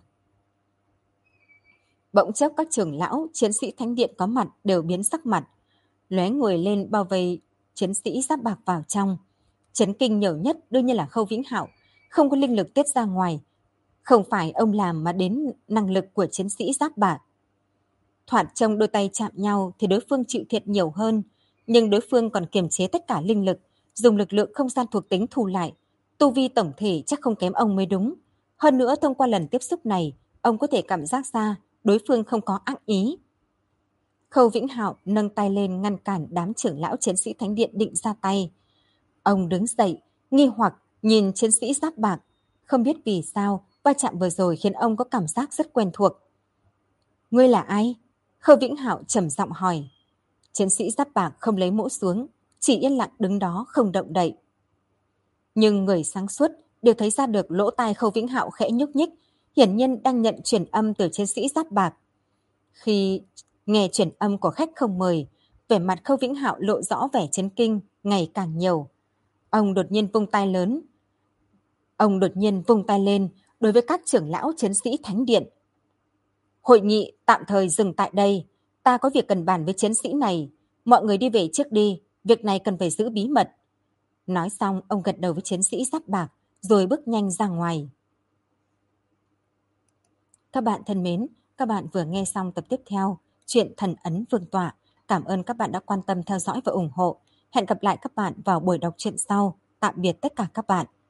Bỗng chốc các trưởng lão, chiến sĩ thánh điện có mặt đều biến sắc mặt. Lóe người lên bao vây chiến sĩ giáp bạc vào trong. Chấn kinh nhiều nhất đương nhiên là Khâu Vĩnh Hạo, không có linh lực tiết ra ngoài. Không phải ông làm mà đến năng lực của chiến sĩ giáp bạc. Thoạt trông đôi tay chạm nhau thì đối phương chịu thiệt nhiều hơn, nhưng đối phương còn kiềm chế tất cả linh lực, dùng lực lượng không gian thuộc tính thu lại. Tu vi tổng thể chắc không kém ông mới đúng. Hơn nữa thông qua lần tiếp xúc này, ông có thể cảm giác ra đối phương không có ác ý. Khâu Vĩnh Hạo nâng tay lên ngăn cản đám trưởng lão chiến sĩ thánh điện định ra tay. Ông đứng dậy, nghi hoặc nhìn chiến sĩ giáp bạc. Không biết vì sao Va chạm vừa rồi khiến ông có cảm giác rất quen thuộc. Ngươi là ai? Khâu Vĩnh Hạo trầm giọng hỏi. Chiến sĩ giáp bạc không lấy mũ xuống, chỉ yên lặng đứng đó không động đậy. Nhưng người sáng suốt đều thấy ra được lỗ tai Khâu Vĩnh Hạo khẽ nhúc nhích, hiển nhiên đang nhận truyền âm từ chiến sĩ giáp bạc. Khi nghe truyền âm của khách không mời, vẻ mặt Khâu Vĩnh Hạo lộ rõ vẻ chấn kinh ngày càng nhiều. Ông đột nhiên vung tay lên đối với các trưởng lão chiến sĩ thánh điện. Hội nghị tạm thời dừng tại đây, ta có việc cần bàn với chiến sĩ này, mọi người đi về trước đi, việc này cần phải giữ bí mật. Nói xong, ông gật đầu với chiến sĩ giáp bạc, rồi bước nhanh ra ngoài. Các bạn thân mến, các bạn vừa nghe xong tập tiếp theo, chuyện Thần Ấn Vương Tọa. Cảm ơn các bạn đã quan tâm theo dõi và ủng hộ. Hẹn gặp lại các bạn vào buổi đọc truyện sau. Tạm biệt tất cả các bạn.